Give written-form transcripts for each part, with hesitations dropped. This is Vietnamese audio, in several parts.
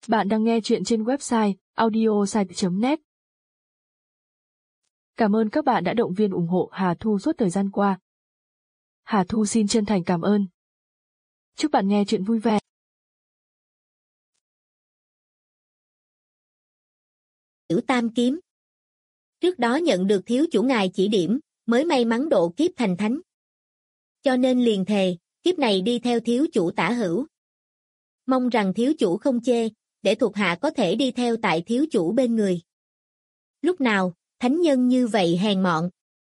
Bạn đang nghe chuyện trên website audiosite.net. Cảm ơn các bạn đã động viên ủng hộ Hà Thu suốt thời gian qua. Hà Thu xin chân thành cảm ơn. Chúc bạn nghe chuyện vui vẻ. Tiểu Tam Kiếm. Trước đó nhận được thiếu chủ ngài chỉ điểm, mới may mắn độ kiếp thành thánh. Cho nên liền thề, kiếp này đi theo thiếu chủ Tả Hữu. Mong rằng thiếu chủ không chê, để thuộc hạ có thể đi theo tại thiếu chủ bên người. Lúc nào, thánh nhân như vậy hèn mọn.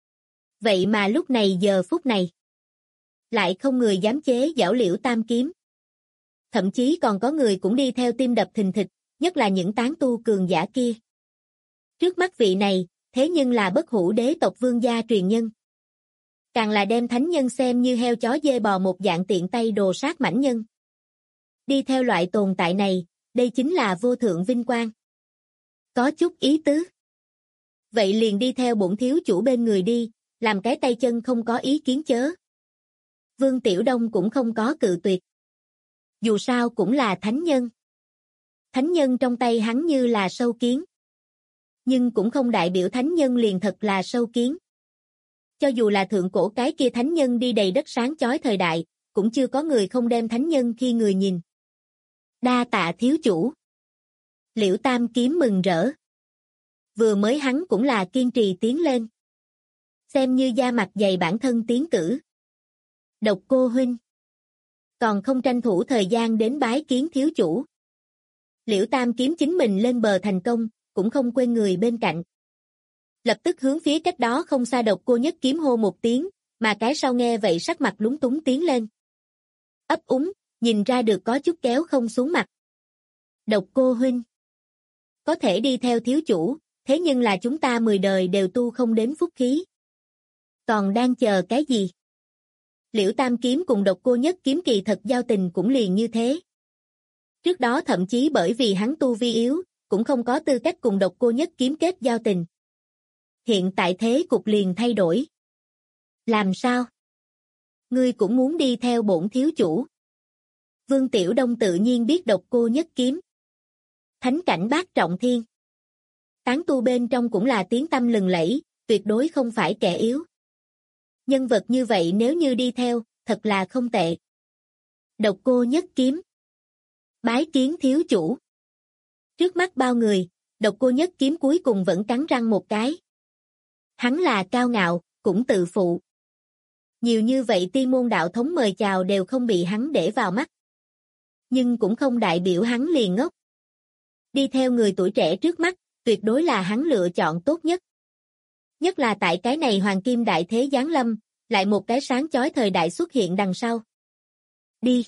Vậy mà lúc này giờ phút này, lại không người dám chế giảo Liễu Tam Kiếm. Thậm chí còn có người cũng đi theo tim đập thình thịch, nhất là những tán tu cường giả kia. Trước mắt vị này, thế nhưng là bất hủ đế tộc vương gia truyền nhân. Càng là đem thánh nhân xem như heo chó dê bò một dạng tiện tay đồ sát mãnh nhân. Đi theo loại tồn tại này, đây chính là vô thượng vinh quang. Có chút ý tứ. Vậy liền đi theo bổn thiếu chủ bên người đi, làm cái tay chân không có ý kiến chớ. Vương Tiểu Đông cũng không có cự tuyệt. Dù sao cũng là thánh nhân. Thánh nhân trong tay hắn như là sâu kiến. Nhưng cũng không đại biểu thánh nhân liền thật là sâu kiến. Cho dù là thượng cổ cái kia thánh nhân đi đầy đất sáng chói thời đại, cũng chưa có người không đem thánh nhân khi người nhìn. Đa tạ thiếu chủ. Liễu Tam Kiếm mừng rỡ. Vừa mới hắn cũng là kiên trì tiến lên. Xem như da mặt dày bản thân tiến cử. Độc Cô huynh. Còn không tranh thủ thời gian đến bái kiến thiếu chủ. Liễu Tam Kiếm chính mình lên bờ thành công, cũng không quên người bên cạnh. Lập tức hướng phía cách đó không xa Độc Cô Nhất Kiếm hô một tiếng, mà cái sau nghe vậy sắc mặt lúng túng tiến lên. Ấp úng, nhìn ra được có chút kéo không xuống mặt. Độc Cô huynh. Có thể đi theo thiếu chủ, thế nhưng là chúng ta 10 đời đều tu không đến phúc khí. Còn đang chờ cái gì? Liễu Tam Kiếm cùng Độc Cô Nhất Kiếm kỳ thật giao tình cũng liền như thế. Trước đó thậm chí bởi vì hắn tu vi yếu, cũng không có tư cách cùng Độc Cô Nhất Kiếm kết giao tình. Hiện tại thế cục liền thay đổi. Làm sao? Ngươi cũng muốn đi theo bổn thiếu chủ. Vương Tiểu Đông tự nhiên biết Độc Cô Nhất Kiếm. Thánh cảnh bát trọng thiên. Tán tu bên trong cũng là tiếng tăm lừng lẫy, tuyệt đối không phải kẻ yếu. Nhân vật như vậy nếu như đi theo, thật là không tệ. Độc Cô Nhất Kiếm. Bái kiến thiếu chủ. Trước mắt bao người, Độc Cô Nhất Kiếm cuối cùng vẫn cắn răng một cái. Hắn là cao ngạo, cũng tự phụ. Nhiều như vậy tiên môn đạo thống mời chào đều không bị hắn để vào mắt. Nhưng cũng không đại biểu hắn liền ngốc. Đi theo người tuổi trẻ trước mắt, tuyệt đối là hắn lựa chọn tốt nhất. Nhất là tại cái này hoàng kim đại thế giáng lâm, lại một cái sáng chói thời đại xuất hiện đằng sau. Đi.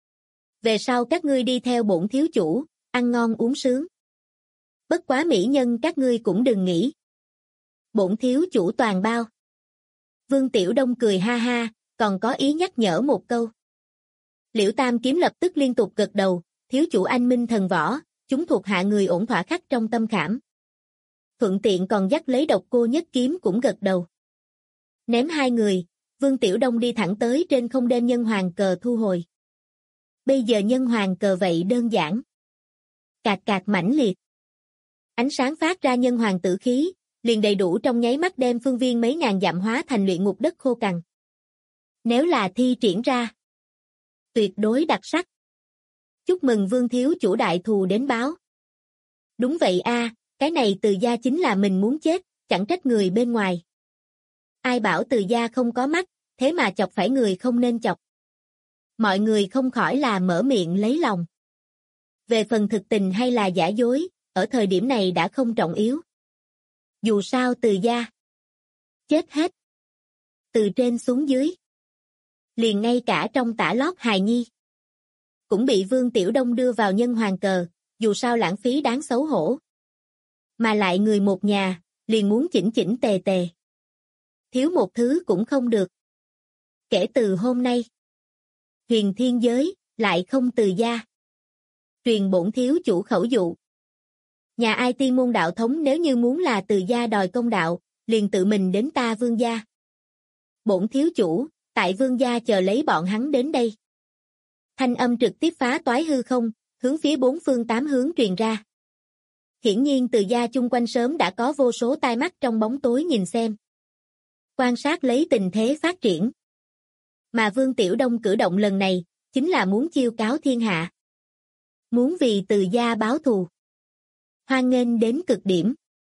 Về sau các ngươi đi theo bổn thiếu chủ, ăn ngon uống sướng. Bất quá mỹ nhân các ngươi cũng đừng nghĩ. Bổn thiếu chủ toàn bao. Vương Tiểu Đông cười ha ha, còn có ý nhắc nhở một câu. Liễu Tam Kiếm lập tức liên tục gật đầu, thiếu chủ anh minh thần võ, chúng thuộc hạ người ổn thỏa khắc trong tâm khảm. Thuận tiện còn dắt lấy Độc Cô Nhất Kiếm cũng gật đầu. Ném hai người, Vương Tiểu Đông đi thẳng tới trên không đem nhân hoàng cờ thu hồi. Bây giờ nhân hoàng cờ vậy đơn giản. Cạc cạc mãnh liệt. Ánh sáng phát ra nhân hoàng tử khí, liền đầy đủ trong nháy mắt đem phương viên mấy ngàn dặm hóa thành luyện ngục đất khô cằn. Nếu là thi triển ra, tuyệt đối đặc sắc. Chúc mừng Vương thiếu chủ đại thù đến báo. Đúng vậy a, cái này Từ gia chính là mình muốn chết, chẳng trách người bên ngoài. Ai bảo Từ gia không có mắt, thế mà chọc phải người không nên chọc. Mọi người không khỏi là mở miệng lấy lòng. Về phần thực tình hay là giả dối, ở thời điểm này đã không trọng yếu. Dù sao Từ gia chết hết. Từ trên xuống dưới. Liền ngay cả trong tả lót hài nhi. Cũng bị Vương Tiểu Đông đưa vào nhân hoàng cờ, dù sao lãng phí đáng xấu hổ. Mà lại người một nhà, liền muốn chỉnh chỉnh tề tề. Thiếu một thứ cũng không được. Kể từ hôm nay, huyền thiên giới, lại không Từ gia. Truyền bổn thiếu chủ khẩu dụ. Nhà ai tiên môn đạo thống nếu như muốn là Từ gia đòi công đạo, liền tự mình đến ta Vương gia. Bổn thiếu chủ, tại Vương gia chờ lấy bọn hắn đến đây. Thanh âm trực tiếp phá toái hư không, hướng phía bốn phương tám hướng truyền ra. Hiển nhiên Từ gia chung quanh sớm đã có vô số tai mắt trong bóng tối nhìn xem. Quan sát lấy tình thế phát triển. Mà Vương Tiểu Đông cử động lần này, chính là muốn chiêu cáo thiên hạ. Muốn vì Từ gia báo thù. Hoan nghênh đến cực điểm.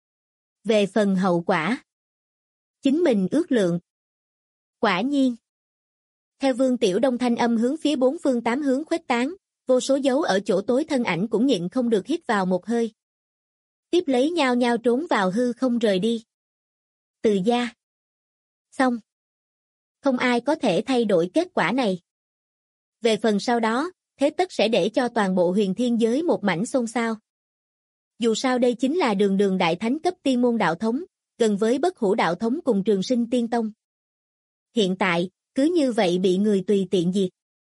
Về phần hậu quả, chính mình ước lượng. Quả nhiên. Theo Vương Tiểu Đông thanh âm hướng phía bốn phương tám hướng khuếch tán, vô số dấu ở chỗ tối thân ảnh cũng nhịn không được hít vào một hơi. Tiếp lấy nhao nhao trốn vào hư không rời đi. Từ gia. Xong. Không ai có thể thay đổi kết quả này. Về phần sau đó, thế tất sẽ để cho toàn bộ huyền thiên giới một mảnh xôn xao. Dù sao đây chính là đường đường đại thánh cấp tiên môn đạo thống, gần với bất hủ đạo thống cùng trường sinh tiên tông. Hiện tại, cứ như vậy bị người tùy tiện diệt.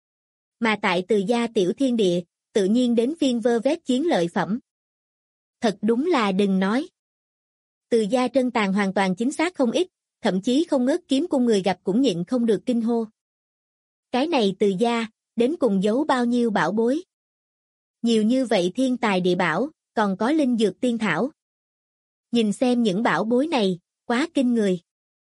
Mà tại Từ gia tiểu thiên địa, tự nhiên đến phiên vơ vét chiến lợi phẩm. Thật đúng là đừng nói. Từ gia trân tàn hoàn toàn chính xác không ít, thậm chí không ngớt kiếm cung người gặp cũng nhịn không được kinh hô. Cái này Từ gia, đến cùng giấu bao nhiêu bảo bối. Nhiều như vậy thiên tài địa bảo, còn có linh dược tiên thảo. Nhìn xem những bảo bối này, quá kinh người.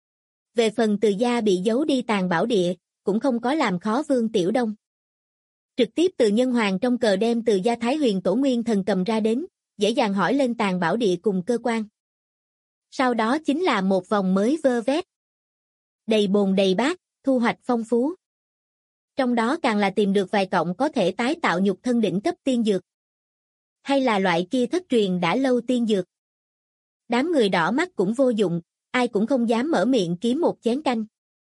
Về phần Từ gia bị giấu đi tàn bảo địa, cũng không có làm khó Vương Tiểu Đông. Trực tiếp từ nhân hoàng trong cờ đem Từ gia Thái Huyền Tổ Nguyên Thần cầm ra đến, dễ dàng hỏi lên tàn bảo địa cùng cơ quan. Sau đó chính là một vòng mới vơ vét. Đầy bồn đầy bát, thu hoạch phong phú. Trong đó càng là tìm được vài cọng có thể tái tạo nhục thân đỉnh cấp tiên dược. Hay là loại kia thất truyền đã lâu tiên dược. Đám người đỏ mắt cũng vô dụng, ai cũng không dám mở miệng kiếm một chén canh.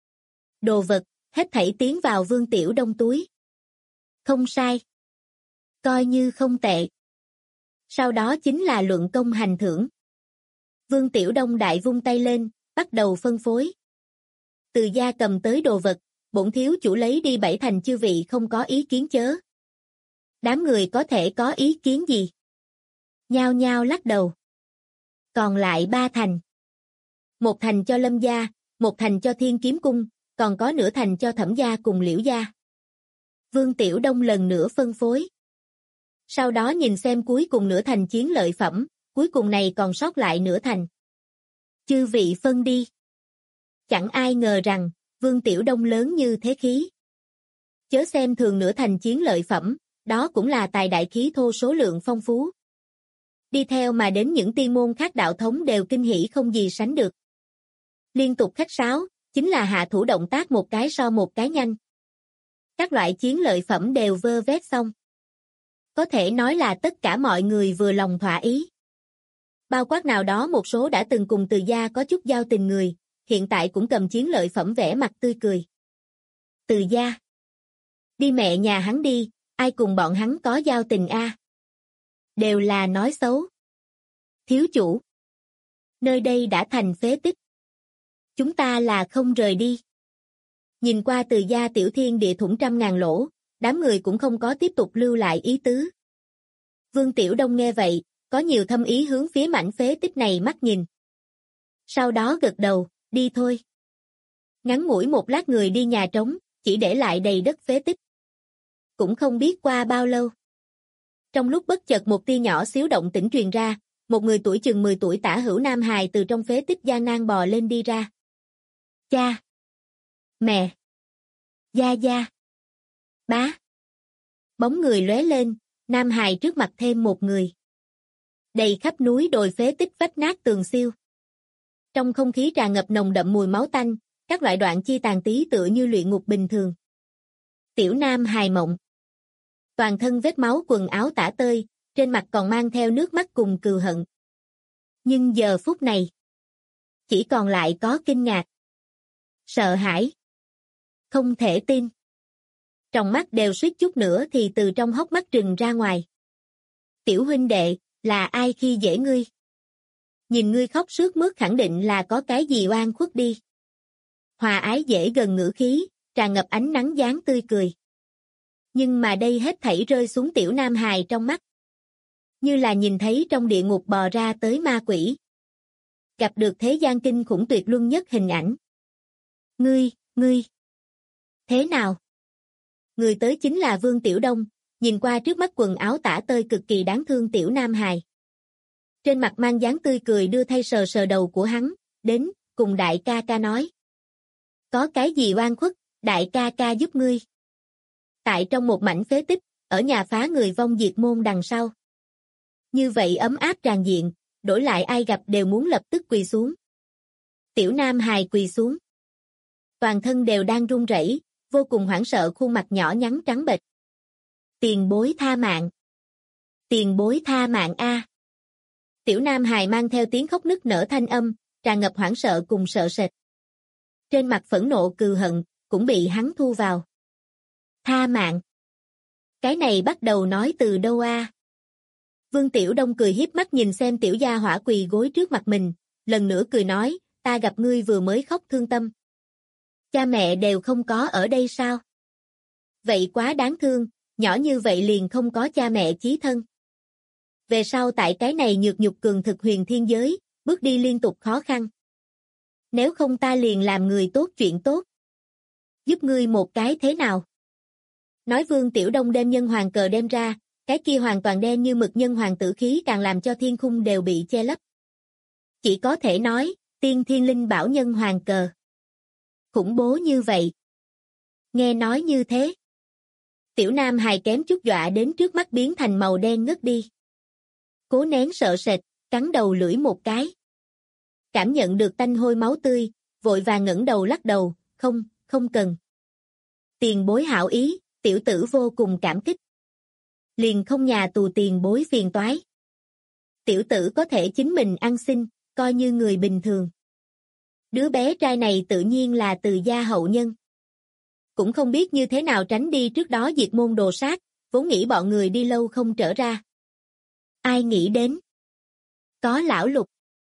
Đồ vật, hết thảy tiến vào Vương Tiểu Đông túi. Không sai. Coi như không tệ. Sau đó chính là luận công hành thưởng. Vương Tiểu Đông đại vung tay lên, bắt đầu phân phối. Từ gia cầm tới đồ vật, bổn thiếu chủ lấy đi 7 thành chư vị không có ý kiến chớ. Đám người có thể có ý kiến gì? Nhao nhao lắc đầu. Còn lại 3 thành. 1 thành cho Lâm gia, 1 thành cho Thiên Kiếm Cung, còn có nửa thành cho Thẩm gia cùng Liễu gia. Vương Tiểu Đông lần nữa phân phối. Sau đó nhìn xem cuối cùng nửa thành chiến lợi phẩm, cuối cùng này còn sót lại nửa thành. Chư vị phân đi. Chẳng ai ngờ rằng, Vương Tiểu Đông lớn như thế khí. Chớ xem thường nửa thành chiến lợi phẩm, đó cũng là tài đại khí thô số lượng phong phú. Đi theo mà đến những tiên môn khác đạo thống đều kinh hỉ không gì sánh được. Liên tục khách sáo, chính là hạ thủ động tác một cái so một cái nhanh. Các loại chiến lợi phẩm đều vơ vét xong. Có thể nói là tất cả mọi người vừa lòng thỏa ý. Bao quát nào đó một số đã từng cùng Từ gia có chút giao tình người, hiện tại cũng cầm chiến lợi phẩm vẻ mặt tươi cười. Từ gia. Đi mẹ nhà hắn đi, ai cùng bọn hắn có giao tình a? Đều là nói xấu. Thiếu chủ. Nơi đây đã thành phế tích. Chúng ta là không rời đi. Nhìn qua Từ gia tiểu thiên địa thủng trăm ngàn lỗ, đám người cũng không có tiếp tục lưu lại ý tứ. Vương Tiểu Đông nghe vậy, có nhiều thâm ý hướng phía mảnh phế tích này mắt nhìn. Sau đó gật đầu, đi thôi. Ngắn ngủi một lát người đi nhà trống, chỉ để lại đầy đất phế tích. Cũng không biết qua bao lâu. Trong lúc bất chợt một tia nhỏ xíu động tĩnh truyền ra, một người tuổi chừng 10 tuổi tả hữu nam hài từ trong phế tích gian nan bò lên đi ra. Cha! Mẹ! Gia gia! Bá! Bóng người lóe lên, nam hài trước mặt thêm một người. Đầy khắp núi đồi phế tích vách nát tường xiêu. Trong không khí tràn ngập nồng đậm mùi máu tanh, các loại đoạn chi tàn tí tựa như luyện ngục bình thường. Tiểu nam hài mộng. Toàn thân vết máu quần áo tả tơi, trên mặt còn mang theo nước mắt cùng cừu hận. Nhưng giờ phút này, chỉ còn lại có kinh ngạc. Sợ hãi. Không thể tin. Trong mắt đều suýt chút nữa thì từ trong hốc mắt trừng ra ngoài. Tiểu huynh đệ, là ai khi dễ ngươi? Nhìn ngươi khóc sướt mướt khẳng định là có cái gì oan khuất đi. Hòa ái dễ gần ngữ khí, tràn ngập ánh nắng dáng tươi cười. Nhưng mà đây hết thảy rơi xuống tiểu nam hài trong mắt. Như là nhìn thấy trong địa ngục bò ra tới ma quỷ. Gặp được thế gian kinh khủng tuyệt luân nhất hình ảnh. Ngươi. Thế nào? Người tới chính là Vương Tiểu Đông, nhìn qua trước mắt quần áo tả tơi cực kỳ đáng thương tiểu nam hài. Trên mặt mang dáng tươi cười đưa thay sờ sờ đầu của hắn, đến, cùng đại ca ca nói. Có cái gì oan khuất, đại ca ca giúp ngươi. Tại trong một mảnh phế tích, ở nhà phá người vong diệt môn đằng sau. Như vậy ấm áp tràn diện, đổi lại ai gặp đều muốn lập tức quỳ xuống. Tiểu nam hài quỳ xuống. Toàn thân đều đang run rẩy, vô cùng hoảng sợ, khuôn mặt nhỏ nhắn trắng bệch. Tiền bối tha mạng. Tiền bối tha mạng a. Tiểu nam hài mang theo tiếng khóc nức nở thanh âm, tràn ngập hoảng sợ cùng sợ sệt. Trên mặt phẫn nộ cừu hận, cũng bị hắn thu vào. Tha mạng. Cái này bắt đầu nói từ đâu a? Vương Tiểu Đông cười hiếp mắt nhìn xem tiểu gia hỏa quỳ gối trước mặt mình, lần nữa cười nói, ta gặp ngươi vừa mới khóc thương tâm. Cha mẹ đều không có ở đây sao? Vậy quá đáng thương, nhỏ như vậy liền không có cha mẹ chí thân. Về sau tại cái này nhược nhục cường thực huyền thiên giới, bước đi liên tục khó khăn. Nếu không ta liền làm người tốt chuyện tốt. Giúp ngươi một cái thế nào? Nói Vương Tiểu Đông đem nhân hoàng cờ đem ra, cái kia hoàn toàn đen như mực nhân hoàng tử khí càng làm cho thiên khung đều bị che lấp. Chỉ có thể nói, tiên thiên linh bảo nhân hoàng cờ. Khủng bố như vậy. Nghe nói như thế. Tiểu nam hài kém chút dọa đến trước mắt biến thành màu đen ngất đi. Cố nén sợ sệt, cắn đầu lưỡi một cái. Cảm nhận được tanh hôi máu tươi, vội vàng ngẩng đầu lắc đầu, không cần. Tiền bối hảo ý, tiểu tử vô cùng cảm kích. Liền không nhà tù tiền bối phiền toái. Tiểu tử có thể chính mình ăn xin, coi như người bình thường. Đứa bé trai này tự nhiên là từ gia hậu nhân. Cũng không biết như thế nào tránh đi trước đó diệt môn đồ sát, vốn nghĩ bọn người đi lâu không trở ra. Ai nghĩ đến? Có lão Lục.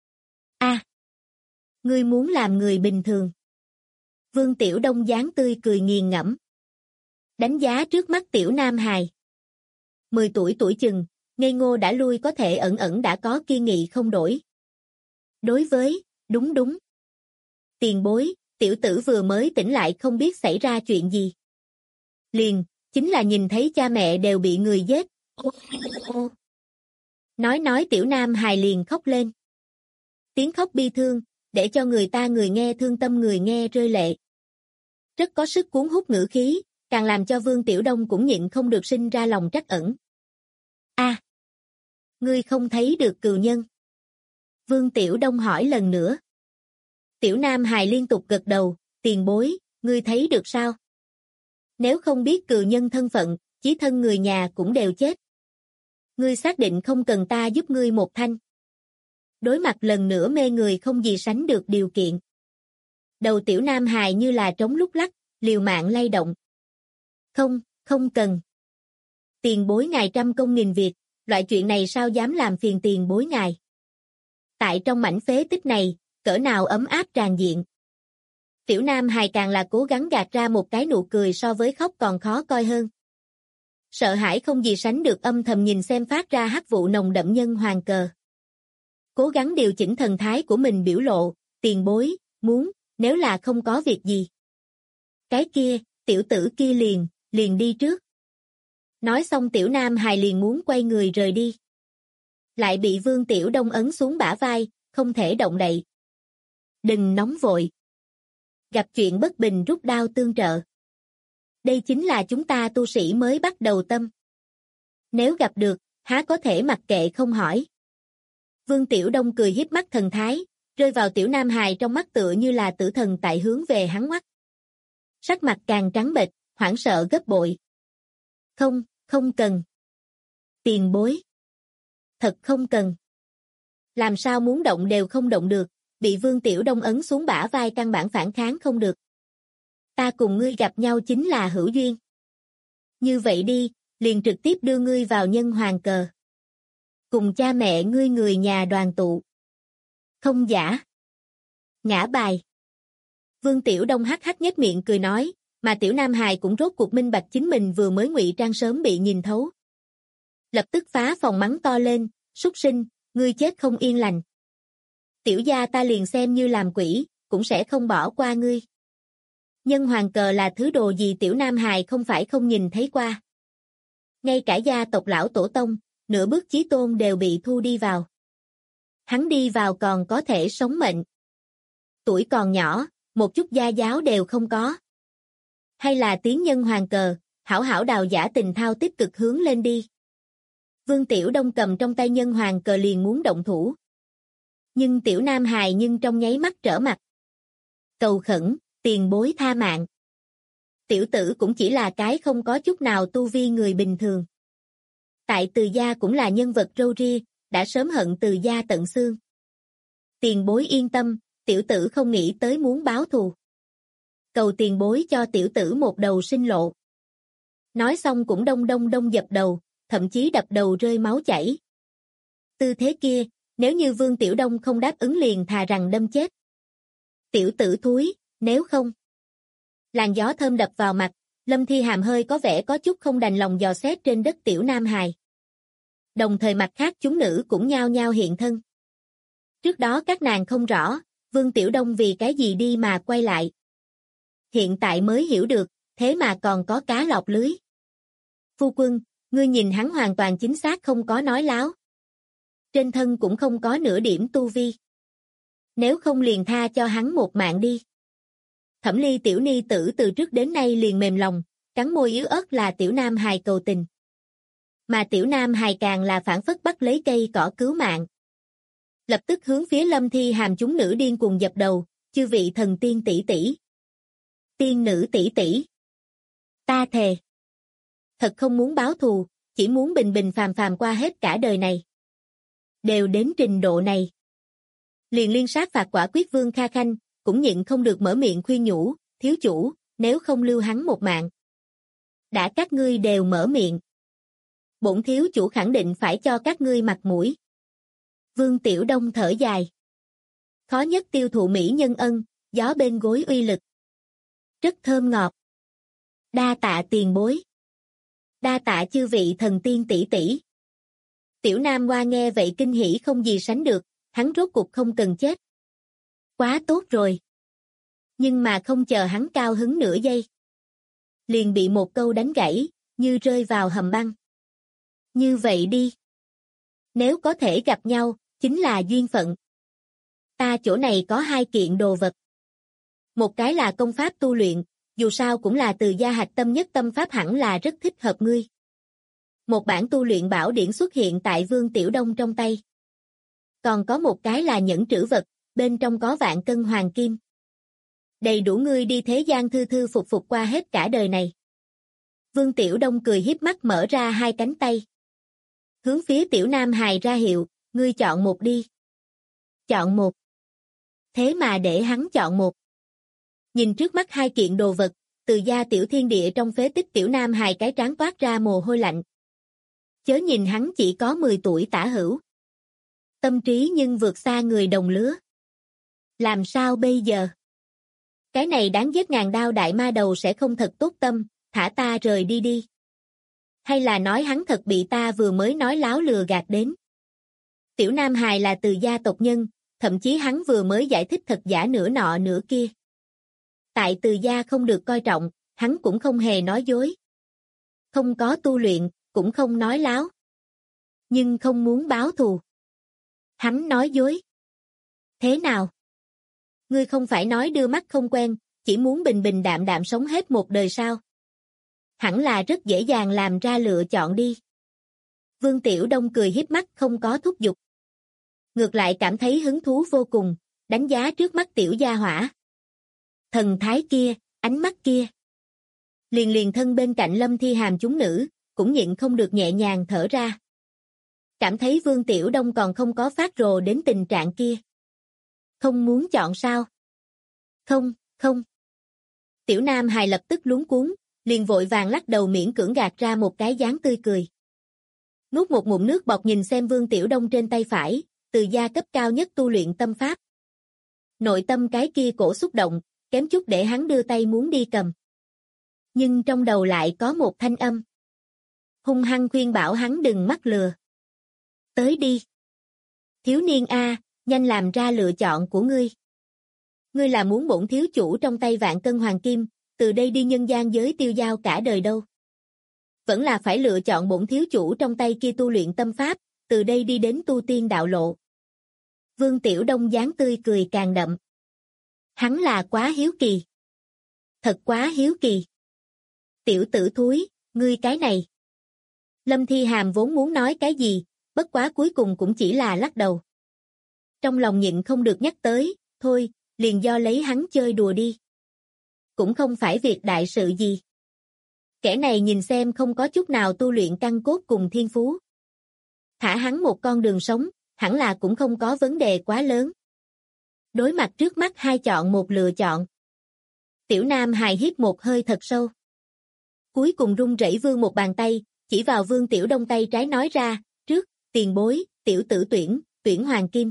Ngươi muốn làm người bình thường. Vương Tiểu Đông dáng tươi cười nghiền ngẫm. Đánh giá trước mắt tiểu nam hài. 10 tuổi chừng, ngây ngô đã lui có thể ẩn đã có kiên nghị không đổi. Đối với, đúng. Tiền bối, tiểu tử vừa mới tỉnh lại không biết xảy ra chuyện gì. Liền, chính là nhìn thấy cha mẹ đều bị người giết. Nói tiểu nam hài liền khóc lên. Tiếng khóc bi thương, để cho người nghe thương tâm người nghe rơi lệ. Rất có sức cuốn hút ngữ khí, càng làm cho Vương Tiểu Đông cũng nhịn không được sinh ra lòng trắc ẩn. Ngươi không thấy được cừu nhân. Vương Tiểu Đông hỏi lần nữa. Tiểu Nam hài liên tục gật đầu, tiền bối, ngươi thấy được sao? Nếu không biết cừu nhân thân phận, chí thân người nhà cũng đều chết. Ngươi xác định không cần ta giúp ngươi một thanh. Đối mặt lần nữa mê người không gì sánh được điều kiện. Đầu tiểu nam hài như là trống lúc lắc, liều mạng lay động. Không cần. Tiền bối ngài trăm công nghìn việc, loại chuyện này sao dám làm phiền tiền bối ngài. Tại trong mảnh phế tích này, cỡ nào ấm áp tràn diện. Tiểu nam hài càng là cố gắng gạt ra một cái nụ cười so với khóc còn khó coi hơn. Sợ hãi không gì sánh được âm thầm nhìn xem phát ra hắc vụ nồng đậm nhân hoàng cờ. Cố gắng điều chỉnh thần thái của mình biểu lộ, tiền bối, muốn, nếu là không có việc gì. Cái kia, tiểu tử kia liền đi trước. Nói xong tiểu nam hài liền muốn quay người rời đi. Lại bị Vương Tiểu Đông ấn xuống bả vai, không thể động đậy. Đừng nóng vội. Gặp chuyện bất bình rút đao tương trợ. Đây chính là chúng ta tu sĩ mới bắt đầu tâm. Nếu gặp được, há có thể mặc kệ không hỏi. Vương Tiểu Đông cười hiếp mắt thần thái, rơi vào tiểu nam hài trong mắt tựa như là tử thần tại hướng về hắn ngoắt. Sắc mặt càng trắng bệch, hoảng sợ gấp bội. Không cần. Tiền bối. Thật không cần. Làm sao muốn động đều không động được, bị Vương Tiểu Đông ấn xuống bả vai căn bản phản kháng không được. Ta cùng ngươi gặp nhau chính là hữu duyên. Như vậy đi, liền trực tiếp đưa ngươi vào nhân hoàng cờ. Cùng cha mẹ ngươi người nhà đoàn tụ. Không giả. Ngã bài. Vương Tiểu Đông hắc hắc nhếch miệng cười nói, mà tiểu nam hài cũng rốt cuộc minh bạch chính mình vừa mới ngụy trang sớm bị nhìn thấu. Lập tức phá phòng mắng to lên, súc sinh, ngươi chết không yên lành. Tiểu gia ta liền xem như làm quỷ, cũng sẽ không bỏ qua ngươi. Nhân hoàng cờ là thứ đồ gì tiểu nam hài không phải không nhìn thấy qua. Ngay cả gia tộc lão tổ tông, nửa bước chí tôn đều bị thu đi vào. Hắn đi vào còn có thể sống mệnh. Tuổi còn nhỏ, một chút gia giáo đều không có. Hay là tiến nhân hoàng cờ, hảo hảo đào giả tình thao tích cực hướng lên đi. Vương Tiểu Đông cầm trong tay nhân hoàng cờ liền muốn động thủ. Nhưng Tiểu Nam Hài nhưng trong nháy mắt trở mặt. Cầu khẩn, tiền bối tha mạng. Tiểu tử cũng chỉ là cái không có chút nào tu vi người bình thường. Tại Từ gia cũng là nhân vật râu ria, đã sớm hận Từ gia tận xương. Tiền bối yên tâm, tiểu tử không nghĩ tới muốn báo thù. Cầu tiền bối cho tiểu tử một đầu sinh lộ. Nói xong cũng đông đông đông dập đầu, thậm chí đập đầu rơi máu chảy. Tư thế kia, nếu như Vương Tiểu Đông không đáp ứng liền thà rằng đâm chết. Tiểu tử thúi, nếu không. Làn gió thơm đập vào mặt, Lâm Thi Hàm hơi có vẻ có chút không đành lòng dò xét trên đất Tiểu Nam Hài. Đồng thời mặt khác chúng nữ cũng nhao nhao hiện thân. Trước đó các nàng không rõ, Vương Tiểu Đông vì cái gì đi mà quay lại. Hiện tại mới hiểu được, thế mà còn có cá lọt lưới. Phu quân, ngươi nhìn hắn hoàn toàn chính xác không có nói láo. Trên thân cũng không có nửa điểm tu vi. Nếu không liền tha cho hắn một mạng đi. Thẩm Ly tiểu ni tử từ trước đến nay liền mềm lòng, cắn môi yếu ớt là Tiểu Nam Hài cầu tình. Mà Tiểu Nam Hài càng là phản phất bắt lấy cây cỏ cứu mạng. Lập tức hướng phía Lâm Thi Hàm chúng nữ điên cuồng dập đầu, chư vị thần tiên tỷ tỷ. Tiên nữ tỷ tỷ. Ta thề. Thật không muốn báo thù, chỉ muốn bình bình phàm phàm qua hết cả đời này. Đều đến trình độ này. Liền liên sát phạt quả quyết Vương Kha Khanh, cũng nhịn không được mở miệng khuyên nhủ, thiếu chủ, nếu không lưu hắn một mạng. Đã các ngươi đều mở miệng. Bổn thiếu chủ khẳng định phải cho các ngươi mặt mũi. Vương Tiểu Đông thở dài. Khó nhất tiêu thụ mỹ nhân ân, gió bên gối uy lực. Rất thơm ngọt. Đa tạ tiền bối. Đa tạ chư vị thần tiên tỷ tỷ. Tiểu Nam Hoa nghe vậy kinh hỉ không gì sánh được, hắn rốt cuộc không cần chết. Quá tốt rồi. Nhưng mà không chờ hắn cao hứng nửa giây. Liền bị một câu đánh gãy, như rơi vào hầm băng. Như vậy đi. Nếu có thể gặp nhau, chính là duyên phận. Ta chỗ này có 2 kiện đồ vật. Một cái là công pháp tu luyện, dù sao cũng là Từ gia hạch tâm nhất tâm pháp hẳn là rất thích hợp ngươi. Một bản tu luyện bảo điển xuất hiện tại Vương Tiểu Đông trong tay. Còn có một cái là nhẫn trữ vật, bên trong có vạn cân hoàng kim. Đầy đủ ngươi đi thế gian thư thư phục phục qua hết cả đời này. Vương Tiểu Đông cười hiếp mắt mở ra 2 cánh tay. Hướng phía Tiểu Nam Hài ra hiệu, ngươi chọn một đi. Chọn một. Thế mà để hắn chọn một. Nhìn trước mắt 2 kiện đồ vật, Từ gia tiểu thiên địa trong phế tích Tiểu Nam Hài cái trán toát ra mồ hôi lạnh. Chớ nhìn hắn chỉ có 10 tuổi tả hữu. Tâm trí nhưng vượt xa người đồng lứa. Làm sao bây giờ? Cái này đáng giết ngàn đao đại ma đầu sẽ không thật tốt tâm, thả ta rời đi đi. Hay là nói hắn thật bị ta vừa mới nói láo lừa gạt đến. Tiểu Nam Hài là Từ gia tộc nhân, thậm chí hắn vừa mới giải thích thật giả nửa nọ nửa kia. Tại Từ gia không được coi trọng, hắn cũng không hề nói dối. Không có tu luyện, cũng không nói láo. Nhưng không muốn báo thù. Hắn nói dối. Thế nào? Ngươi không phải nói đưa mắt không quen, chỉ muốn bình bình đạm đạm sống hết một đời sao? Hẳn là rất dễ dàng làm ra lựa chọn đi. Vương Tiểu Đông cười hiếp mắt không có thúc giục. Ngược lại cảm thấy hứng thú vô cùng, đánh giá trước mắt tiểu gia hỏa. Thần thái kia, ánh mắt kia. Liền liền thân bên cạnh Lâm Thi Hàm chúng nữ, cũng nhịn không được nhẹ nhàng thở ra. Cảm thấy Vương Tiểu Đông còn không có phát rồ đến tình trạng kia. Không muốn chọn sao? Không, không. Tiểu Nam Hài lập tức luống cuống, liền vội vàng lắc đầu miễn cưỡng gạt ra một cái dáng tươi cười. Nuốt một ngụm nước bọt nhìn xem Vương Tiểu Đông trên tay phải, Từ gia cấp cao nhất tu luyện tâm pháp. Nội tâm cái kia cổ xúc động, kém chút để hắn đưa tay muốn đi cầm. Nhưng trong đầu lại có một thanh âm. Hung hăng khuyên bảo hắn đừng mắc lừa. Tới đi. Thiếu niên A, nhanh làm ra lựa chọn của ngươi. Ngươi là muốn bổn thiếu chủ trong tay vạn cân hoàng kim, từ đây đi nhân gian giới tiêu dao cả đời đâu. vẫn là phải lựa chọn bổn thiếu chủ trong tay kia tu luyện tâm pháp, từ đây đi đến tu tiên đạo lộ. Vương Tiểu Đông dáng tươi cười càng đậm. Hắn là quá hiếu kỳ. Thật quá hiếu kỳ. Tiểu tử thúi, ngươi cái này. Lâm Thi Hàm vốn muốn nói cái gì, bất quá cuối cùng cũng chỉ là lắc đầu. Trong lòng nhịn không được nhắc tới, thôi, liền do lấy hắn chơi đùa đi. Cũng không phải việc đại sự gì. Kẻ này nhìn xem không có chút nào tu luyện căn cốt cùng thiên phú. Thả hắn một con đường sống, hẳn là cũng không có vấn đề quá lớn. Đối mặt trước mắt hai chọn một lựa chọn. Tiểu Nam hài hít một hơi thật sâu. Cuối cùng run rẩy vươn một bàn tay, chỉ vào Vương Tiểu Đông tay trái nói ra, trước, tiền bối, tiểu tử tuyển hoàng kim.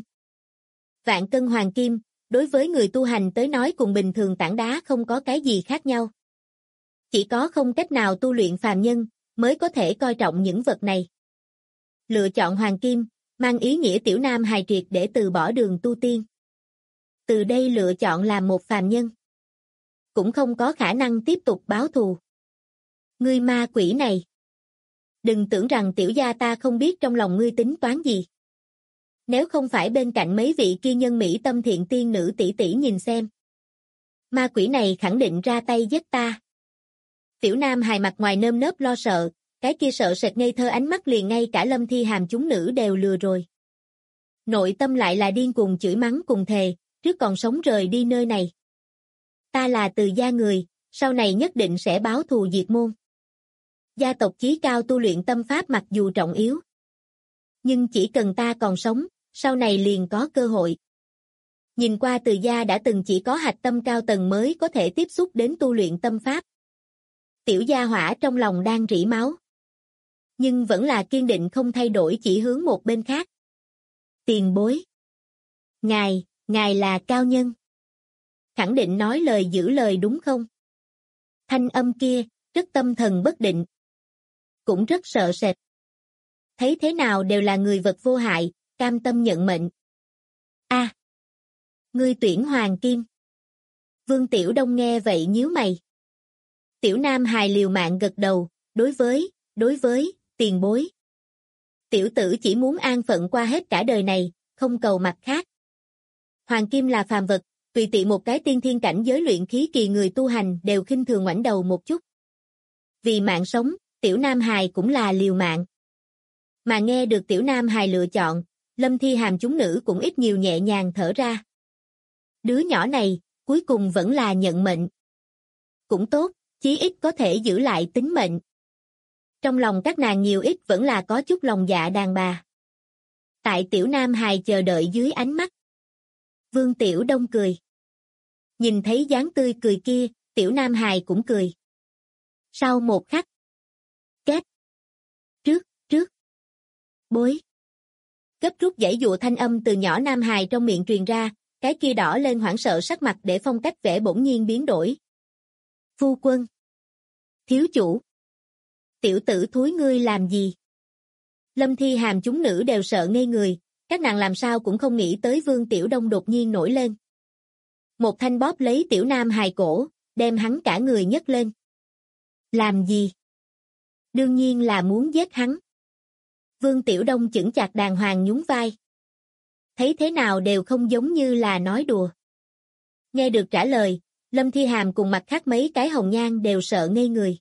Vạn cân hoàng kim, đối với người tu hành tới nói cùng bình thường tảng đá không có cái gì khác nhau. Chỉ có không cách nào tu luyện phàm nhân, mới có thể coi trọng những vật này. Lựa chọn hoàng kim, mang ý nghĩa Tiểu Nam hài triệt để từ bỏ đường tu tiên. Từ đây lựa chọn làm một phàm nhân. Cũng không có khả năng tiếp tục báo thù. Ngươi ma quỷ này. Đừng tưởng rằng tiểu gia ta không biết trong lòng ngươi tính toán gì. Nếu không phải bên cạnh mấy vị kia nhân mỹ tâm thiện tiên nữ tỷ tỷ nhìn xem. Ma quỷ này khẳng định ra tay giết ta. Tiểu Nam hài mặt ngoài nơm nớp lo sợ, cái kia sợ sệt ngây thơ ánh mắt liền ngay cả Lâm Thi Hàm chúng nữ đều lừa rồi. Nội tâm lại là điên cuồng chửi mắng cùng thề, trước còn sống rời đi nơi này. Ta là Từ gia người, sau này nhất định sẽ báo thù diệt môn. Gia tộc chí cao tu luyện tâm pháp mặc dù trọng yếu. Nhưng chỉ cần ta còn sống, sau này liền có cơ hội. Nhìn qua Từ gia đã từng chỉ có hạch tâm cao tầng mới có thể tiếp xúc đến tu luyện tâm pháp. Tiểu gia hỏa trong lòng đang rỉ máu. Nhưng vẫn là kiên định không thay đổi chỉ hướng một bên khác. Tiền bối. Ngài là cao nhân. Khẳng định nói lời giữ lời đúng không? Thanh âm kia, rất tâm thần bất định. Cũng rất sợ sệt. Thấy thế nào đều là người vật vô hại, cam tâm nhận mệnh. A, ngươi tuyển hoàng kim. Vương Tiểu Đông nghe vậy nhíu mày. Tiểu Nam hài liều mạng gật đầu, đối với, tiền bối. Tiểu tử chỉ muốn an phận qua hết cả đời này, không cầu mặt khác. Hoàng kim là phàm vật, tùy tiện một cái tiên thiên cảnh giới luyện khí kỳ người tu hành đều khinh thường ngoảnh đầu một chút. Vì mạng sống, Tiểu Nam hài cũng là liều mạng. Mà nghe được Tiểu Nam hài lựa chọn, Lâm Thi Hàm chúng nữ cũng ít nhiều nhẹ nhàng thở ra. Đứa nhỏ này, cuối cùng vẫn là nhận mệnh. Cũng tốt, chí ít có thể giữ lại tính mệnh. Trong lòng các nàng nhiều ít vẫn là có chút lòng dạ đàn bà. Tại Tiểu Nam hài chờ đợi dưới ánh mắt. Vương Tiểu Đông cười. Nhìn thấy dáng tươi cười kia, Tiểu Nam hài cũng cười. Sau một khắc. Kết. Trước. Bối. Gấp rút giãy dụa thanh âm từ nhỏ Nam hài trong miệng truyền ra, cái kia đỏ lên hoảng sợ sắc mặt để phong cách vẽ bỗng nhiên biến đổi. Phu quân. Thiếu chủ. Tiểu tử thúi ngươi làm gì? Lâm Thi Hàm chúng nữ đều sợ ngây người, các nàng làm sao cũng không nghĩ tới Vương Tiểu Đông đột nhiên nổi lên. Một thanh bóp lấy Tiểu Nam hài cổ, đem hắn cả người nhấc lên. Làm gì? Đương nhiên là muốn giết hắn. Vương Tiểu Đông chững chạc đàng hoàng nhún vai. Thấy thế nào đều không giống như là nói đùa. Nghe được trả lời, Lâm Thi Hàm cùng mặt khác mấy cái hồng nhan đều sợ ngây người.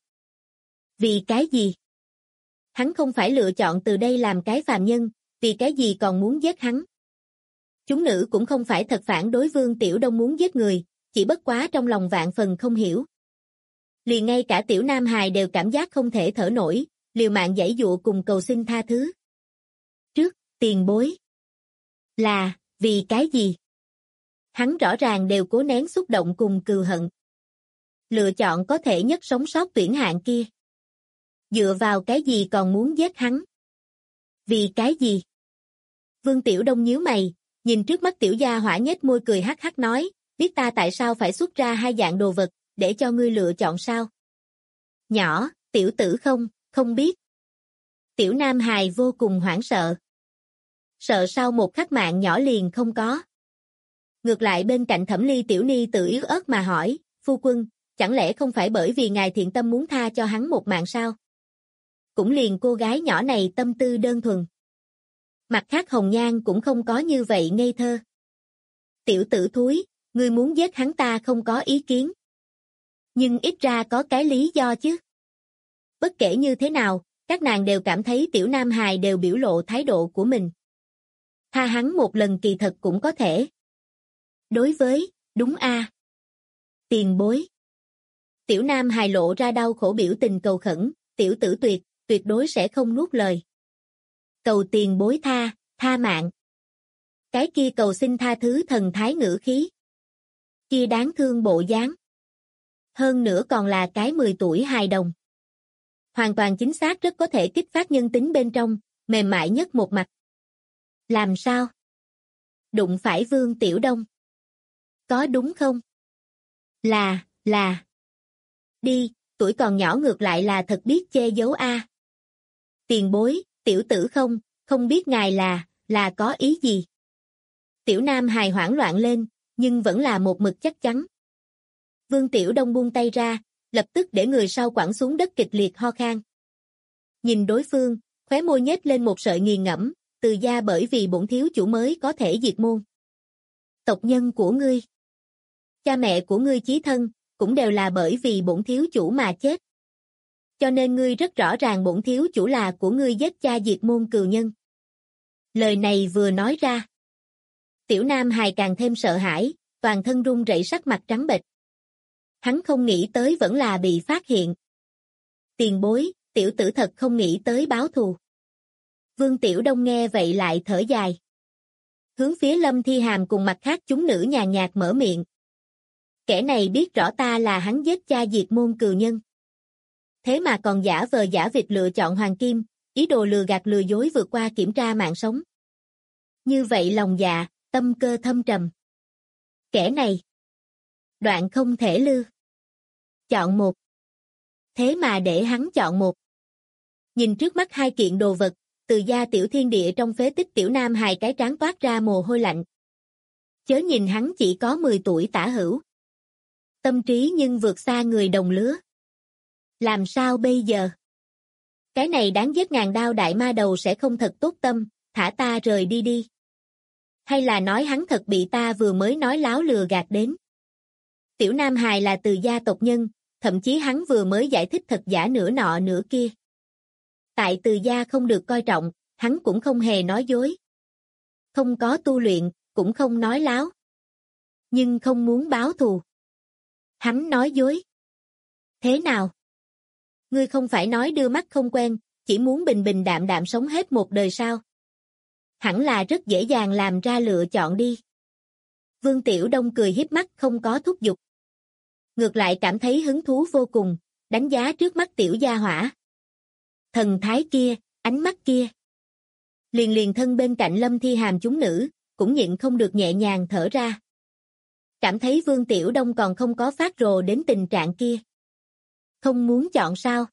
Vì cái gì? Hắn không phải lựa chọn từ đây làm cái phàm nhân, vì cái gì còn muốn giết hắn? Chúng nữ cũng không phải thật phản đối Vương Tiểu Đông muốn giết người, chỉ bất quá trong lòng vạn phần không hiểu. Liền ngay cả Tiểu Nam hài đều cảm giác không thể thở nổi, liều mạng giãy dụa cùng cầu xin tha thứ. Trước, tiền bối. Là, vì cái gì? Hắn rõ ràng đều cố nén xúc động cùng cừu hận. Lựa chọn có thể nhất sống sót tuyển hạng kia. Dựa vào cái gì còn muốn giết hắn? Vì cái gì? Vương Tiểu Đông nhíu mày, nhìn trước mắt tiểu gia hỏa nhếch môi cười hắc hắc nói, biết ta tại sao phải xuất ra hai dạng đồ vật, để cho ngươi lựa chọn sao? Nhỏ, tiểu tử không biết. Tiểu Nam hài vô cùng hoảng sợ. Sợ sau một khắc mạng nhỏ liền không có. Ngược lại bên cạnh Thẩm Ly tiểu ni tự yếu ớt mà hỏi, phu quân, chẳng lẽ không phải bởi vì ngài thiện tâm muốn tha cho hắn một mạng sao? cũng liền cô gái nhỏ này tâm tư đơn thuần. Mặt khác Hồng Nhan cũng không có như vậy ngây thơ. Tiểu tử thúi, ngươi muốn giết hắn ta không có ý kiến. Nhưng ít ra có cái lý do chứ. Bất kể như thế nào, các nàng đều cảm thấy tiểu nam hài đều biểu lộ thái độ của mình. Tha hắn một lần kỳ thật cũng có thể. Đối với, đúng a. Tiền bối. Tiểu nam hài lộ ra đau khổ biểu tình cầu khẩn, tiểu tử tuyệt đối sẽ không nuốt lời. Cầu tiền bối tha mạng. Cái kia cầu xin tha thứ thần thái ngữ khí. Kia đáng thương bộ dáng. Hơn nữa còn là cái 10 tuổi hài đồng. Hoàn toàn chính xác rất có thể kích phát nhân tính bên trong, mềm mại nhất một mặt. Làm sao? Đụng phải Vương Tiểu Đông. Có đúng không? Là. Đi, tuổi còn nhỏ ngược lại là thật biết che giấu a. Tiền bối, tiểu tử không biết ngài là có ý gì? Tiểu Nam hài hoảng loạn lên, nhưng vẫn là một mực chắc chắn. Vương Tiểu Đông buông tay ra, lập tức để người sau quẳng xuống đất kịch liệt ho khan. Nhìn đối phương, khóe môi nhếch lên một sợi nghiền ngẫm, Từ gia bởi vì bổn thiếu chủ mới có thể diệt môn. Tộc nhân của ngươi, cha mẹ của ngươi chí thân, cũng đều là bởi vì bổn thiếu chủ mà chết. Cho nên ngươi rất rõ ràng bổn thiếu chủ là của ngươi giết cha diệt môn cừu nhân. Lời này vừa nói ra. Tiểu Nam hài càng thêm sợ hãi, toàn thân run rẩy sắc mặt trắng bệch. Hắn không nghĩ tới vẫn là bị phát hiện. Tiền bối, tiểu tử thật không nghĩ tới báo thù. Vương Tiểu Đông nghe vậy lại thở dài. Hướng phía Lâm Thi Hàm cùng mặt khác chúng nữ nhàn nhạt mở miệng. Kẻ này biết rõ ta là hắn giết cha diệt môn cừu nhân. Thế mà còn giả vờ giả vịt lựa chọn hoàng kim, ý đồ lừa gạt lừa dối vượt qua kiểm tra mạng sống. Như vậy lòng dạ, tâm cơ thâm trầm. Kẻ này, đoạn không thể lư. Chọn một. Thế mà để hắn chọn một. Nhìn trước mắt hai kiện đồ vật, Từ gia tiểu thiên địa trong phế tích tiểu nam hài cái trán toát ra mồ hôi lạnh. Chớ nhìn hắn chỉ có 10 tuổi tả hữu. Tâm trí nhưng vượt xa người đồng lứa. Làm sao bây giờ? Cái này đáng giết ngàn đao đại ma đầu sẽ không thật tốt tâm, thả ta rời đi đi. Hay là nói hắn thật bị ta vừa mới nói láo lừa gạt đến. Tiểu nam hài là Từ gia tộc nhân, thậm chí hắn vừa mới giải thích thật giả nửa nọ nửa kia. Tại Từ gia không được coi trọng, hắn cũng không hề nói dối. Không có tu luyện, cũng không nói láo. Nhưng không muốn báo thù. Hắn nói dối. Thế nào? Ngươi không phải nói đưa mắt không quen, chỉ muốn bình bình đạm đạm sống hết một đời sao? Hẳn là rất dễ dàng làm ra lựa chọn đi. Vương Tiểu Đông cười hiếp mắt không có thúc giục. Ngược lại cảm thấy hứng thú vô cùng, đánh giá trước mắt tiểu gia hỏa. Thần thái kia, ánh mắt kia. Liền thân bên cạnh Lâm Thi Hàm chúng nữ, cũng nhịn không được nhẹ nhàng thở ra. Cảm thấy Vương Tiểu Đông còn không có phát rồ đến tình trạng kia. Không muốn chọn sao?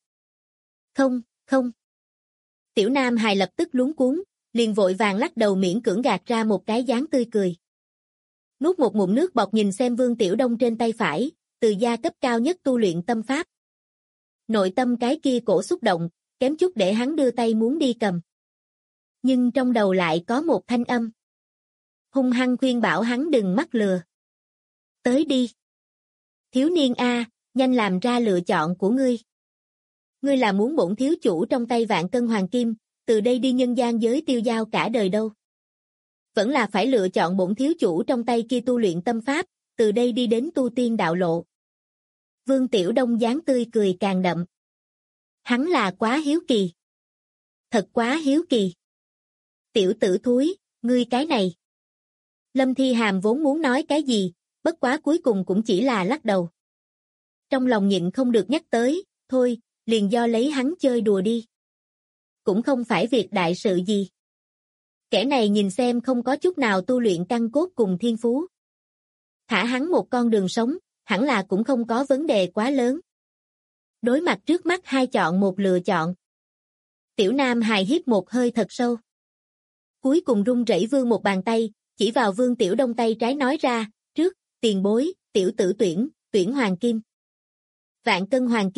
Không. Tiểu Nam hài lập tức luống cuống, liền vội vàng lắc đầu miễn cưỡng gạt ra một cái dáng tươi cười. Nuốt một ngụm nước bọt nhìn xem Vương Tiểu Đông trên tay phải, Từ gia cấp cao nhất tu luyện tâm pháp. Nội tâm cái kia cổ xúc động, kém chút để hắn đưa tay muốn đi cầm. Nhưng trong đầu lại có một thanh âm. Hung hăng khuyên bảo hắn đừng mắc lừa. Tới đi. Thiếu niên a, nhanh làm ra lựa chọn của ngươi. Ngươi là muốn bổn thiếu chủ trong tay vạn cân hoàng kim, từ đây đi nhân gian giới tiêu dao cả đời đâu. Vẫn là phải lựa chọn bổn thiếu chủ trong tay kia tu luyện tâm pháp, từ đây đi đến tu tiên đạo lộ. Vương Tiểu Đông dáng tươi cười càng đậm. Hắn là quá hiếu kỳ. Thật quá hiếu kỳ. Tiểu tử thúi, ngươi cái này. Lâm Thi Hàm vốn muốn nói cái gì, bất quá cuối cùng cũng chỉ là lắc đầu. Trong lòng nhịn không được nhắc tới, thôi, liền do lấy hắn chơi đùa đi. Cũng không phải việc đại sự gì. Kẻ này nhìn xem không có chút nào tu luyện căn cốt cùng thiên phú. Thả hắn một con đường sống, hẳn là cũng không có vấn đề quá lớn. Đối mặt trước mắt hai chọn một lựa chọn. Tiểu Nam hài hít một hơi thật sâu. Cuối cùng run rẩy vươn một bàn tay, chỉ vào Vương Tiểu Đông tay trái nói ra, trước, tiền bối, tiểu tử tuyển hoàng kim. Vạn cân hoàng kim,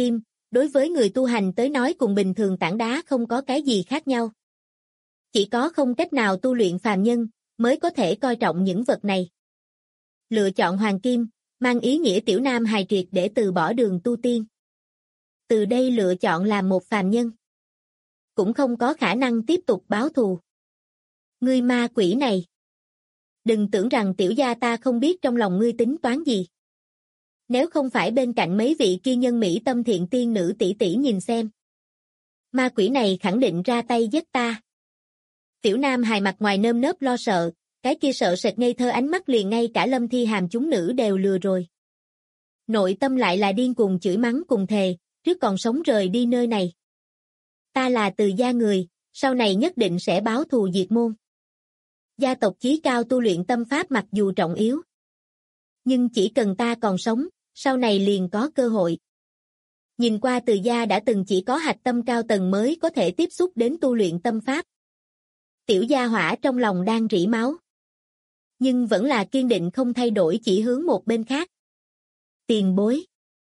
đối với người tu hành tới nói cùng bình thường tảng đá không có cái gì khác nhau. Chỉ có không cách nào tu luyện phàm nhân, mới có thể coi trọng những vật này. Lựa chọn hoàng kim, mang ý nghĩa tiểu nam hài triệt để từ bỏ đường tu tiên. Từ đây lựa chọn làm một phàm nhân. Cũng không có khả năng tiếp tục báo thù. Ngươi ma quỷ này! Đừng tưởng rằng tiểu gia ta không biết trong lòng ngươi tính toán gì. Nếu không phải bên cạnh mấy vị kia nhân mỹ tâm thiện tiên nữ tỷ tỷ nhìn xem. Ma quỷ này khẳng định ra tay giết ta. Tiểu nam hài mặt ngoài nơm nớp lo sợ, cái kia sợ sệt ngây thơ ánh mắt liền ngay cả Lâm Thi Hàm chúng nữ đều lừa rồi. Nội tâm lại là điên cuồng chửi mắng cùng thề, trước còn sống rời đi nơi này. Ta là Từ gia người, sau này nhất định sẽ báo thù diệt môn. Gia tộc chí cao tu luyện tâm pháp mặc dù trọng yếu. Nhưng chỉ cần ta còn sống, sau này liền có cơ hội. Nhìn qua Từ gia đã từng chỉ có hạch tâm cao tầng mới có thể tiếp xúc đến tu luyện tâm pháp. Tiểu gia hỏa trong lòng đang rỉ máu. Nhưng vẫn là kiên định không thay đổi chỉ hướng một bên khác. Tiền bối.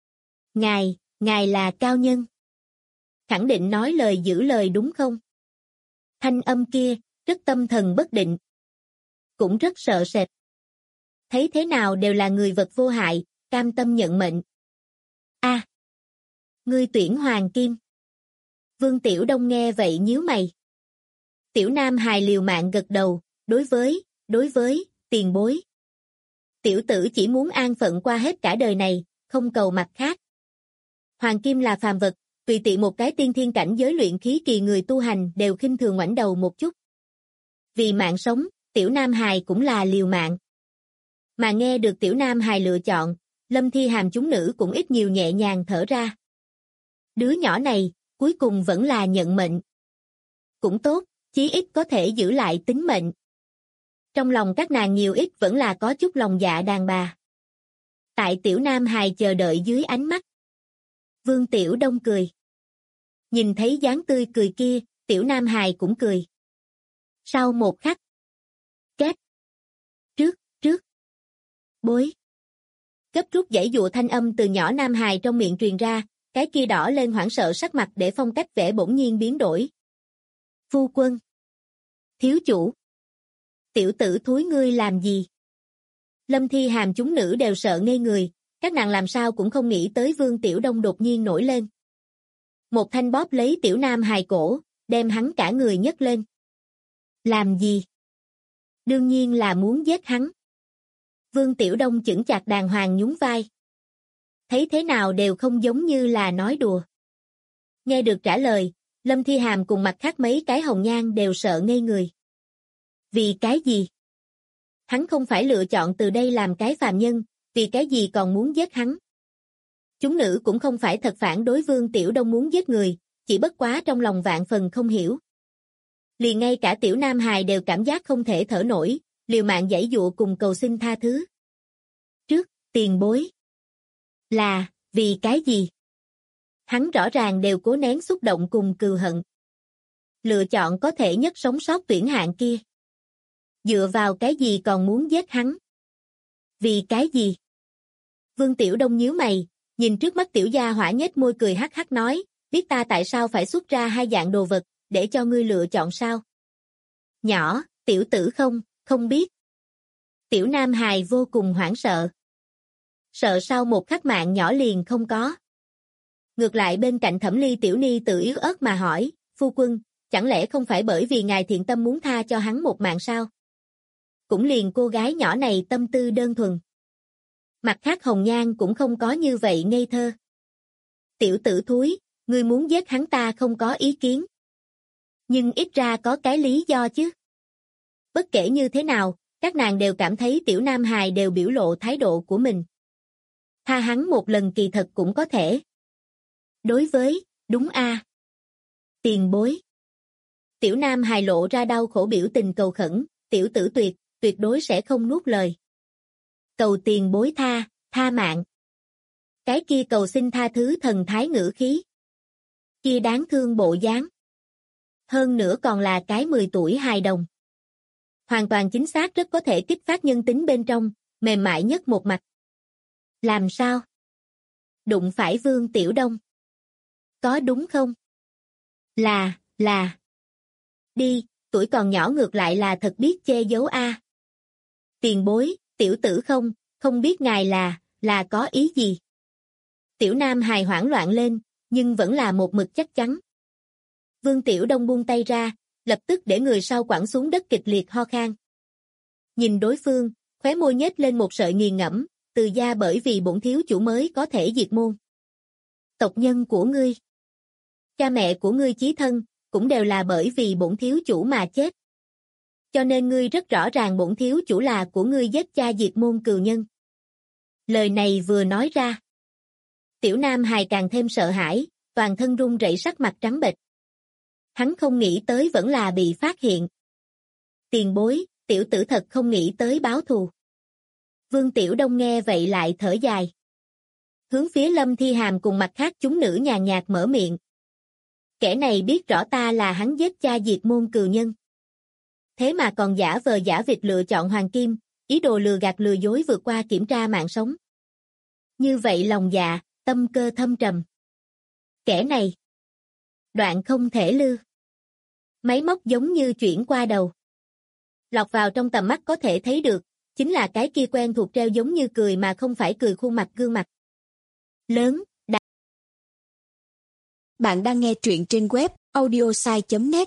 Ngài là cao nhân. Khẳng định nói lời giữ lời đúng không? Thanh âm kia, rất tâm thần bất định. Cũng rất sợ sệt. Thấy thế nào đều là người vật vô hại, cam tâm nhận mệnh. A, ngươi tuyển hoàng kim. Vương Tiểu Đông nghe vậy nhíu mày. Tiểu Nam hài liều mạng gật đầu, đối với, tiền bối. Tiểu tử chỉ muốn an phận qua hết cả đời này, không cầu mặt khác. Hoàng kim là phàm vật, tùy tiện một cái tiên thiên cảnh giới luyện khí kỳ người tu hành đều khinh thường ngoảnh đầu một chút. Vì mạng sống, Tiểu Nam hài cũng là liều mạng. Mà nghe được Tiểu Nam hài lựa chọn, Lâm Thi Hàm chúng nữ cũng ít nhiều nhẹ nhàng thở ra. Đứa nhỏ này, cuối cùng vẫn là nhận mệnh. Cũng tốt, chí ít có thể giữ lại tính mệnh. Trong lòng các nàng nhiều ít vẫn là có chút lòng dạ đàn bà. Tại Tiểu Nam hài chờ đợi dưới ánh mắt. Vương Tiểu Đông cười. Nhìn thấy dáng tươi cười kia, Tiểu Nam hài cũng cười. Sau một khắc. Kết. Trước. Bối. Gấp rút giãy dụa thanh âm từ nhỏ Nam hài trong miệng truyền ra, cái kia đỏ lên hoảng sợ sắc mặt để phong cách vẽ bỗng nhiên biến đổi. Phu quân. Thiếu chủ. Tiểu tử thúi ngươi làm gì? Lâm Thi Hàm chúng nữ đều sợ ngây người, các nàng làm sao cũng không nghĩ tới Vương Tiểu Đông đột nhiên nổi lên. Một thanh bóp lấy Tiểu Nam hài cổ, đem hắn cả người nhấc lên. Làm gì? Đương nhiên là muốn giết hắn. Vương Tiểu Đông chững chạc đàng hoàng nhún vai. Thấy thế nào đều không giống như là nói đùa. Nghe được trả lời, Lâm Thi Hàm cùng mặt khác mấy cái hồng nhan đều sợ ngây người. Vì cái gì? Hắn không phải lựa chọn từ đây làm cái phàm nhân, vì cái gì còn muốn giết hắn? Chúng nữ cũng không phải thật phản đối Vương Tiểu Đông muốn giết người, chỉ bất quá trong lòng vạn phần không hiểu. Liền ngay cả Tiểu Nam hài đều cảm giác không thể thở nổi, liều mạng giãy dụa cùng cầu xin tha thứ. Trước, tiền bối. Là, vì cái gì? Hắn rõ ràng đều cố nén xúc động cùng cừu hận. Lựa chọn có thể nhất sống sót tuyển hạng kia. Dựa vào cái gì còn muốn giết hắn? Vì cái gì? Vương Tiểu Đông nhíu mày, nhìn trước mắt tiểu gia hỏa nhếch môi cười hắc hắc nói, biết ta tại sao phải xuất ra hai dạng đồ vật, để cho ngươi lựa chọn sao? Nhỏ, tiểu tử không biết. Tiểu Nam hài vô cùng hoảng sợ. Sợ sau một khắc mạng nhỏ liền không có. Ngược lại bên cạnh Thẩm Ly tiểu ni tự yếu ớt mà hỏi, phu quân, chẳng lẽ không phải bởi vì ngài thiện tâm muốn tha cho hắn một mạng sao? Cũng liền cô gái nhỏ này tâm tư đơn thuần. Mặt khác hồng nhan cũng không có như vậy ngây thơ. Tiểu tử thúi, ngươi muốn giết hắn ta không có ý kiến. Nhưng ít ra có cái lý do chứ. Bất kể như thế nào, các nàng đều cảm thấy Tiểu Nam hài đều biểu lộ thái độ của mình. Tha hắn một lần kỳ thật cũng có thể. Đối với, đúng a. Tiền bối. Tiểu Nam hài lộ ra đau khổ biểu tình cầu khẩn, tiểu tử tuyệt đối sẽ không nuốt lời. Cầu tiền bối tha mạng. Cái kia cầu xin tha thứ thần thái ngữ khí. Kia đáng thương bộ dáng. Hơn nữa còn là cái 10 tuổi hài đồng. Hoàn toàn chính xác rất có thể kích phát nhân tính bên trong, mềm mại nhất một mặt. Làm sao? Đụng phải Vương Tiểu Đông. Có đúng không? Là. Đi, tuổi còn nhỏ ngược lại là thật biết che giấu a. Tiền bối, tiểu tử không biết ngài là có ý gì? Tiểu Nam hài hoảng loạn lên, nhưng vẫn là một mực chắc chắn. Vương Tiểu Đông buông tay ra, lập tức để người sau quẳng xuống đất kịch liệt ho khan. Nhìn đối phương, khóe môi nhếch lên một sợi nghiền ngẫm, Từ gia bởi vì bổn thiếu chủ mới có thể diệt môn. Tộc nhân của ngươi, cha mẹ của ngươi chí thân, cũng đều là bởi vì bổn thiếu chủ mà chết. Cho nên ngươi rất rõ ràng bổn thiếu chủ là của ngươi giết cha diệt môn cừu nhân. Lời này vừa nói ra, Tiểu Nam hài càng thêm sợ hãi, toàn thân run rẩy sắc mặt trắng bệch. Hắn không nghĩ tới vẫn là bị phát hiện. Tiền bối, tiểu tử thật không nghĩ tới báo thù. Vương Tiểu Đông nghe vậy lại thở dài. Hướng phía Lâm Thi Hàm cùng mặt khác chúng nữ nhàn nhạt mở miệng. Kẻ này biết rõ ta là hắn giết cha diệt môn cừu nhân. Thế mà còn giả vờ giả vịt lựa chọn hoàng kim, ý đồ lừa gạt lừa dối vượt qua kiểm tra mạng sống. Như vậy lòng dạ, tâm cơ thâm trầm. Kẻ này, đoạn không thể lư. Máy móc giống như chuyển qua đầu. Lọt vào trong tầm mắt có thể thấy được, chính là cái kia quen thuộc treo giống như cười mà không phải cười khuôn mặt gương mặt. Lớn, đại. Bạn đang nghe truyện trên web audiosai.net.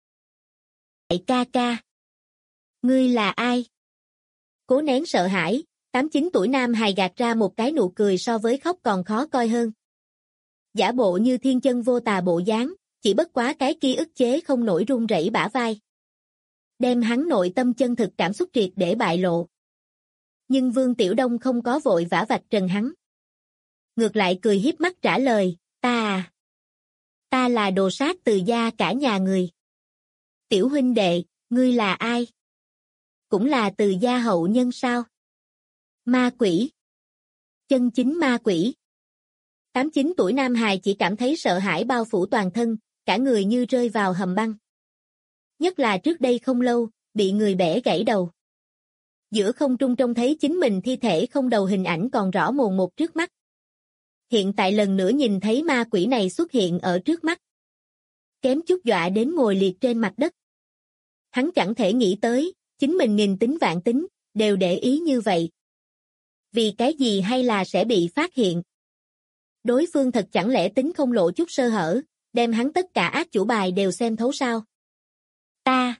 Đại ca ca. Ngươi là ai? Cố nén sợ hãi, 8-9 tuổi nam hài gạt ra một cái nụ cười so với khóc còn khó coi hơn. Giả bộ như thiên chân vô tà bộ dáng, chỉ bất quá cái kia ức chế không nổi run rẩy bả vai. Đem hắn nội tâm chân thực cảm xúc triệt để bại lộ. Nhưng Vương Tiểu Đông không có vội vã vạch trần hắn. Ngược lại cười hiếp mắt trả lời, ta là đồ sát Từ gia cả nhà người. Tiểu huynh đệ, ngươi là ai? Cũng là Từ gia hậu nhân sao? Ma quỷ. Chân chính ma quỷ. 8-9 tuổi nam hài chỉ cảm thấy sợ hãi bao phủ toàn thân, cả người như rơi vào hầm băng. Nhất là trước đây không lâu, bị người bẻ gãy đầu. Giữa không trung trông thấy chính mình thi thể không đầu hình ảnh còn rõ mồn một trước mắt. Hiện tại lần nữa nhìn thấy ma quỷ này xuất hiện ở trước mắt. Kém chút dọa đến ngồi liệt trên mặt đất. Hắn chẳng thể nghĩ tới, chính mình nghìn tính vạn tính, đều để ý như vậy. Vì cái gì hay là sẽ bị phát hiện? Đối phương thật chẳng lẽ tính không lộ chút sơ hở, đem hắn tất cả ác chủ bài đều xem thấu sao? Ta.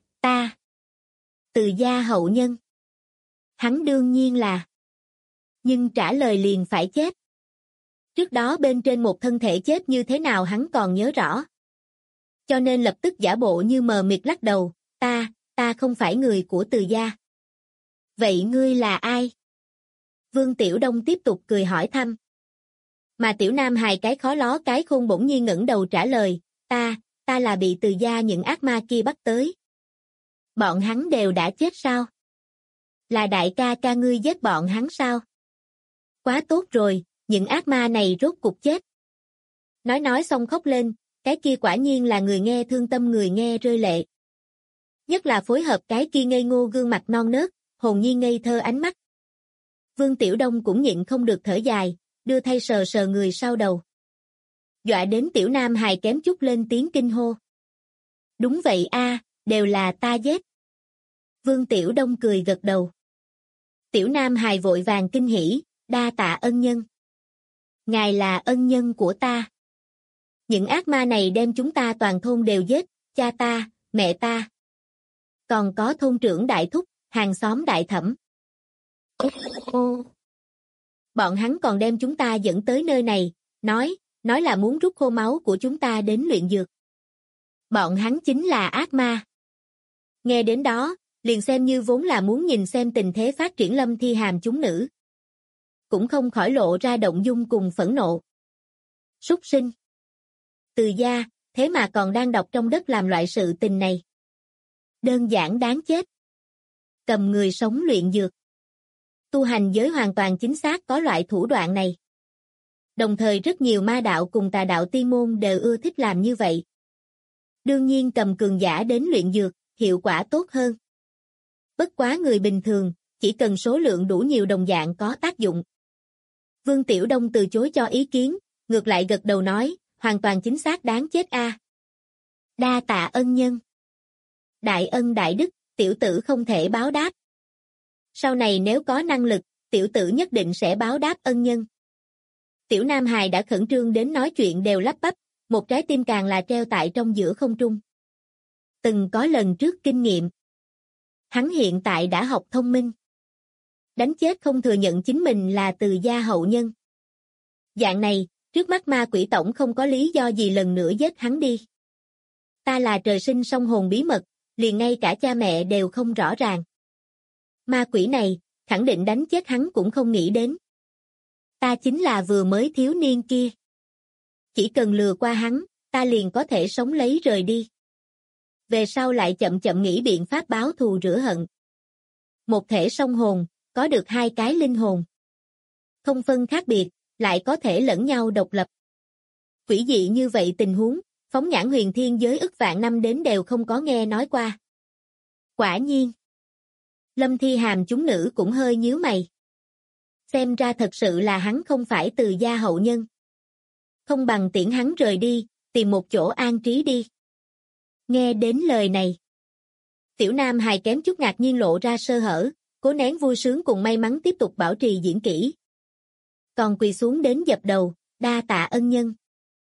Từ gia hậu nhân. Hắn đương nhiên là. Nhưng trả lời liền phải chết. Trước đó bên trên một thân thể chết như thế nào hắn còn nhớ rõ. Cho nên lập tức giả bộ như mờ mịt lắc đầu, ta không phải người của Từ gia. Vậy ngươi là ai? Vương Tiểu Đông tiếp tục cười hỏi thăm. Mà Tiểu Nam hài cái khó ló cái khôn bỗng nhiên ngẩng đầu trả lời, ta là bị Từ gia những ác ma kia bắt tới. Bọn hắn đều đã chết sao? Là đại ca ca ngươi giết bọn hắn sao? Quá tốt rồi, những ác ma này rốt cục chết. Nói xong khóc lên, cái kia quả nhiên là người nghe thương tâm người nghe rơi lệ. Nhất là phối hợp cái kia ngây ngô gương mặt non nớt, hồn nhiên ngây thơ ánh mắt. Vương Tiểu Đông cũng nhịn không được thở dài, đưa thay sờ sờ người sau đầu. Dọa đến Tiểu Nam hài kém chút lên tiếng kinh hô. Đúng vậy a, đều là ta giết. Vương Tiểu Đông cười gật đầu. Tiểu Nam hài vội vàng kinh hỉ, đa tạ ân nhân. Ngài là ân nhân của ta. Những ác ma này đem chúng ta toàn thôn đều giết, cha ta, mẹ ta. Còn có thôn trưởng đại thúc, hàng xóm đại thẩm. Ô. Bọn hắn còn đem chúng ta dẫn tới nơi này, nói là muốn rút khô máu của chúng ta đến luyện dược. Bọn hắn chính là ác ma. Nghe đến đó, liền xem như vốn là muốn nhìn xem tình thế phát triển Lâm Thi Hàm chúng nữ. Cũng không khỏi lộ ra động dung cùng phẫn nộ. Súc sinh. Từ gia, thế mà còn đang đọc trong đất làm loại sự tình này. Đơn giản đáng chết. Cầm người sống luyện dược. Tu hành giới hoàn toàn chính xác có loại thủ đoạn này. Đồng thời rất nhiều ma đạo cùng tà đạo tiên môn đều ưa thích làm như vậy. Đương nhiên cầm cường giả đến luyện dược, hiệu quả tốt hơn. Bất quá người bình thường, chỉ cần số lượng đủ nhiều đồng dạng có tác dụng. Vương Tiểu Đông từ chối cho ý kiến, ngược lại gật đầu nói, hoàn toàn chính xác đáng chết a. Đa tạ ân nhân. Đại ân đại đức, tiểu tử không thể báo đáp. Sau này nếu có năng lực, tiểu tử nhất định sẽ báo đáp ân nhân. Tiểu Nam Hài đã khẩn trương đến nói chuyện đều lắp bắp, một trái tim càng là treo tại trong giữa không trung. Từng có lần trước kinh nghiệm. Hắn hiện tại đã học thông minh. Đánh chết không thừa nhận chính mình là Từ gia hậu nhân. Dạng này, trước mắt ma quỷ tổng không có lý do gì lần nữa giết hắn đi. Ta là trời sinh song hồn bí mật, liền ngay cả cha mẹ đều không rõ ràng. Ma quỷ này, khẳng định đánh chết hắn cũng không nghĩ đến. Ta chính là vừa mới thiếu niên kia. Chỉ cần lừa qua hắn, ta liền có thể sống lấy rời đi. Về sau lại chậm chậm nghĩ biện pháp báo thù rửa hận. Một thể song hồn, có được hai cái linh hồn. Không phân khác biệt, lại có thể lẫn nhau độc lập. Quỷ dị như vậy tình huống, phóng nhãn huyền thiên giới ức vạn năm đến đều không có nghe nói qua. Quả nhiên. Lâm Thi Hàm chúng nữ cũng hơi nhíu mày. Xem ra thật sự là hắn không phải Từ gia hậu nhân. Không bằng tiễn hắn rời đi, tìm một chỗ an trí đi. Nghe đến lời này. Tiểu Nam Hài kém chút ngạc nhiên lộ ra sơ hở, cố nén vui sướng cùng may mắn tiếp tục bảo trì diễn kỹ. Còn quỳ xuống đến dập đầu, đa tạ ân nhân.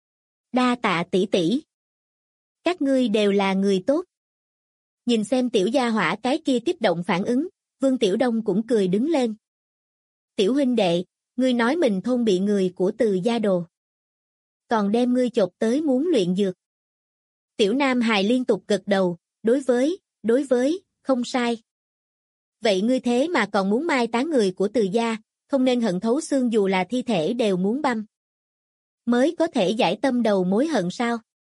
Đa tạ tỷ tỷ. Các ngươi đều là người tốt. Nhìn xem tiểu gia hỏa cái kia kích động phản ứng, Vương Tiểu Đông cũng cười đứng lên. Tiểu huynh đệ, ngươi nói mình thôn bị người của Từ gia đồ. Còn đem ngươi chộp tới muốn luyện dược. Tiểu Nam Hài liên tục gật đầu, đối với, không sai. Vậy ngươi thế mà còn muốn mai táng người của Từ gia, không nên hận thấu xương dù là thi thể đều muốn băm. Mới có thể giải tâm đầu mối hận sao?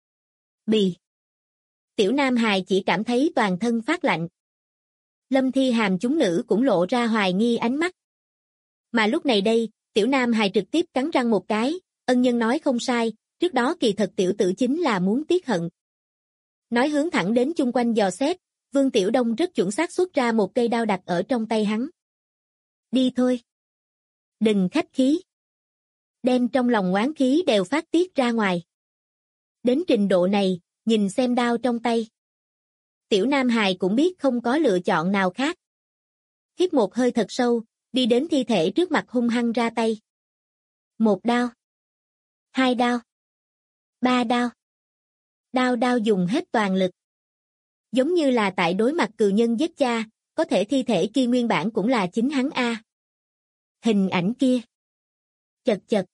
Bì. Tiểu Nam Hài chỉ cảm thấy toàn thân phát lạnh. Lâm Thi Hàm chúng nữ cũng lộ ra hoài nghi ánh mắt. Mà lúc này đây, Tiểu Nam Hài trực tiếp cắn răng một cái, ân nhân nói không sai, trước đó kỳ thật tiểu tử chính là muốn tiếc hận. Nói hướng thẳng đến chung quanh dò xét, Vương Tiểu Đông rất chuẩn xác xuất ra một cây đao đặt ở trong tay hắn. Đi thôi. Đừng khách khí. Đem trong lòng oán khí đều phát tiết ra ngoài. Đến trình độ này, nhìn xem đao trong tay. Tiểu Nam Hài cũng biết không có lựa chọn nào khác. Hít một hơi thật sâu, đi đến thi thể trước mặt hung hăng ra tay. Một đao. Hai đao. Ba đao. Đao dùng hết toàn lực. Giống như là tại đối mặt cừu nhân giết cha, có thể thi thể kia nguyên bản cũng là chính hắn a. Hình ảnh kia. Chật chật.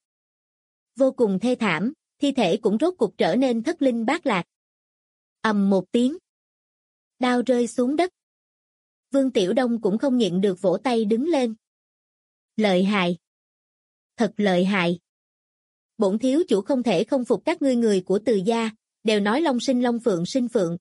Vô cùng thê thảm, thi thể cũng rốt cục trở nên thất linh bát lạc. Ầm một tiếng. Đao rơi xuống đất. Vương Tiểu Đông cũng không nhịn được vỗ tay đứng lên. Lợi hại. Thật lợi hại. Bổn thiếu chủ không thể không phục các ngươi người của Từ gia, đều nói long sinh long phượng sinh phượng.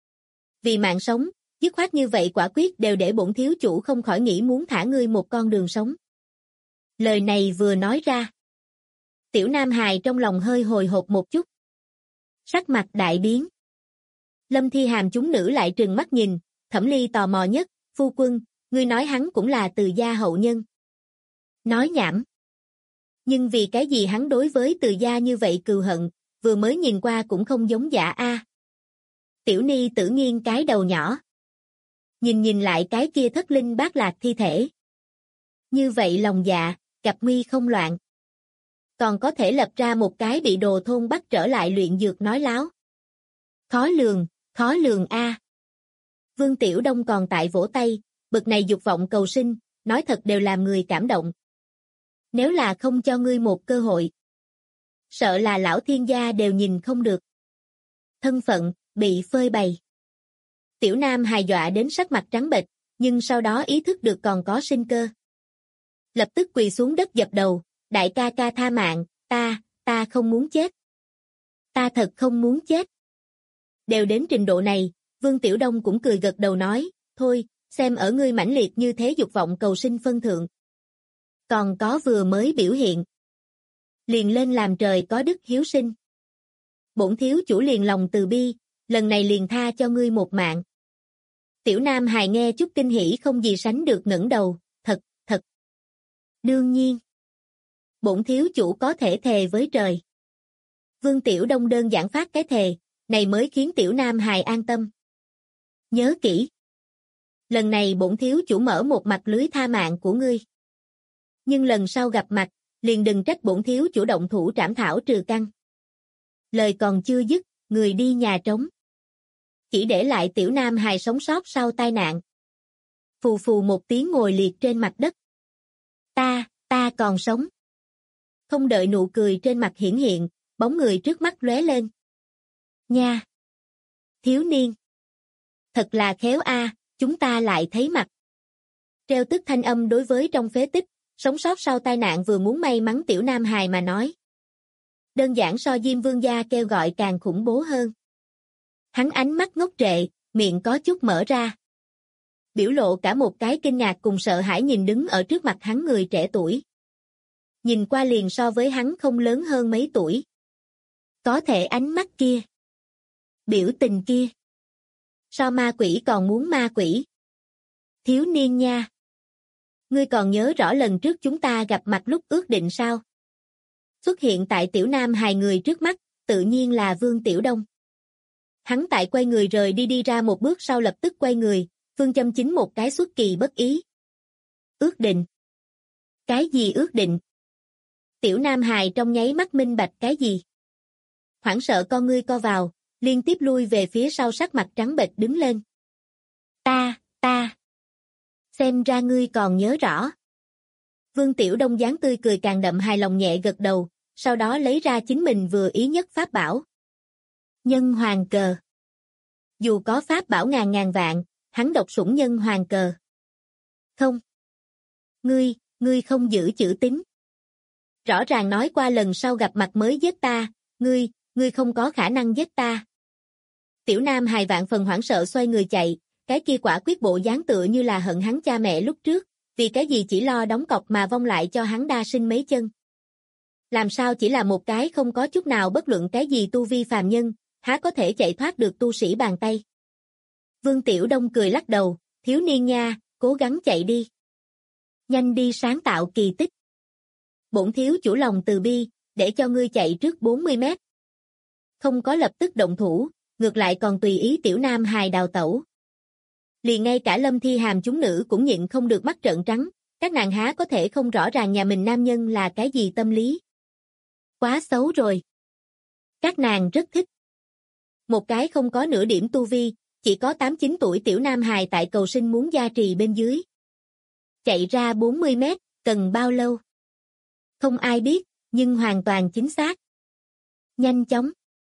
Vì mạng sống, dứt khoát như vậy quả quyết đều để bổn thiếu chủ không khỏi nghĩ muốn thả ngươi một con đường sống. Lời này vừa nói ra. Tiểu Nam Hài trong lòng hơi hồi hộp một chút. Sắc mặt đại biến. Lâm Thi Hàm chúng nữ lại trừng mắt nhìn, Thẩm Ly tò mò nhất, phu quân, ngươi nói hắn cũng là Từ gia hậu nhân. Nói nhảm. Nhưng vì cái gì hắn đối với Từ gia như vậy cừu hận, vừa mới nhìn qua cũng không giống giả a. Tiểu Ni Tử nghiêng cái đầu nhỏ. Nhìn lại cái kia thất linh bát lạc thi thể. Như vậy lòng dạ, gặp nguy không loạn. Còn có thể lập ra một cái bị đồ thôn bắt trở lại luyện dược nói láo. Khó lường a. Vương Tiểu Đông còn tại vỗ tay, bực này dục vọng cầu sinh, nói thật đều làm người cảm động. Nếu là không cho ngươi một cơ hội, sợ là lão thiên gia đều nhìn không được. Thân phận, bị phơi bày. Tiểu Nam Hài dọa đến sắc mặt trắng bệch, nhưng sau đó ý thức được còn có sinh cơ. Lập tức quỳ xuống đất dập đầu, đại ca ca tha mạng, ta không muốn chết. Ta thật không muốn chết. Đều đến trình độ này, Vương Tiểu Đông cũng cười gật đầu nói, thôi, xem ở ngươi mãnh liệt như thế dục vọng cầu sinh phân thượng. Còn có vừa mới biểu hiện. Liền lên làm trời có đức hiếu sinh. Bổn thiếu chủ liền lòng từ bi, lần này liền tha cho ngươi một mạng. Tiểu Nam Hài nghe chút kinh hỉ không gì sánh được ngẩng đầu, thật. Đương nhiên. Bổn thiếu chủ có thể thề với trời. Vương Tiểu Đông đơn giản phát cái thề, này mới khiến Tiểu Nam Hài an tâm. Nhớ kỹ. Lần này bổn thiếu chủ mở một mặt lưới tha mạng của ngươi. Nhưng lần sau gặp mặt, liền đừng trách bổn thiếu chủ động thủ trảm thảo trừ căn. Lời còn chưa dứt, người đi nhà trống. Chỉ để lại Tiểu Nam Hài sống sót sau tai nạn. Phù phù một tiếng ngồi liệt trên mặt đất. Ta còn sống. Không đợi nụ cười trên mặt hiển hiện, bóng người trước mắt lóe lên. Nha! Thiếu niên! Thật là khéo a, chúng ta lại thấy mặt. Treo tức thanh âm đối với trong phế tích, sống sót sau tai nạn vừa muốn may mắn Tiểu Nam Hài mà nói. Đơn giản so Diêm Vương gia kêu gọi càng khủng bố hơn. Hắn ánh mắt ngốc trệ, miệng có chút mở ra. Biểu lộ cả một cái kinh ngạc cùng sợ hãi nhìn đứng ở trước mặt hắn người trẻ tuổi. Nhìn qua liền so với hắn không lớn hơn mấy tuổi. Có thể ánh mắt kia. Biểu tình kia. So ma quỷ còn muốn ma quỷ. Thiếu niên nha. Ngươi còn nhớ rõ lần trước chúng ta gặp mặt lúc ước định sao? Xuất hiện tại Tiểu Nam Hài người trước mắt, tự nhiên là Vương Tiểu Đông. Hắn tại quay người rời đi ra một bước sau lập tức quay người, phương châm chính một cái xuất kỳ bất ý. Ước định. Cái gì ước định? Tiểu Nam Hài trong nháy mắt minh bạch cái gì? Hoảng sợ con ngươi co vào, liên tiếp lui về phía sau sắc mặt trắng bệch đứng lên. Ta. Xem ra ngươi còn nhớ rõ. Vương Tiểu Đông dáng tươi cười càng đậm hài lòng nhẹ gật đầu, sau đó lấy ra chính mình vừa ý nhất pháp bảo. Nhân hoàng cờ. Dù có pháp bảo ngàn vạn, hắn độc sủng nhân hoàng cờ. Không. Ngươi không giữ chữ tín. Rõ ràng nói qua lần sau gặp mặt mới giết ta, ngươi không có khả năng giết ta. Tiểu Nam Hài vạn phần hoảng sợ xoay người chạy, cái kia quả quyết bộ dáng tựa như là hận hắn cha mẹ lúc trước, vì cái gì chỉ lo đóng cọc mà vong lại cho hắn đa sinh mấy chân. Làm sao chỉ là một cái không có chút nào bất luận cái gì tu vi phàm nhân, há có thể chạy thoát được tu sĩ bàn tay. Vương Tiểu Đông cười lắc đầu, thiếu niên nha, cố gắng chạy đi. Nhanh đi sáng tạo kỳ tích. Bổn thiếu chủ lòng từ bi, để cho ngươi chạy trước 40 mét. Không có lập tức động thủ, ngược lại còn tùy ý Tiểu Nam Hài đào tẩu. Liền ngay cả Lâm Thi Hàm chúng nữ cũng nhịn không được mắt trợn trắng, các nàng há có thể không rõ ràng nhà mình nam nhân là cái gì tâm lý. Quá xấu rồi. Các nàng rất thích. Một cái không có nửa điểm tu vi, chỉ có 8-9 tuổi Tiểu Nam Hài tại cầu sinh muốn gia trì bên dưới. Chạy ra 40 mét, cần bao lâu? Không ai biết, nhưng hoàn toàn chính xác. Nhanh chóng.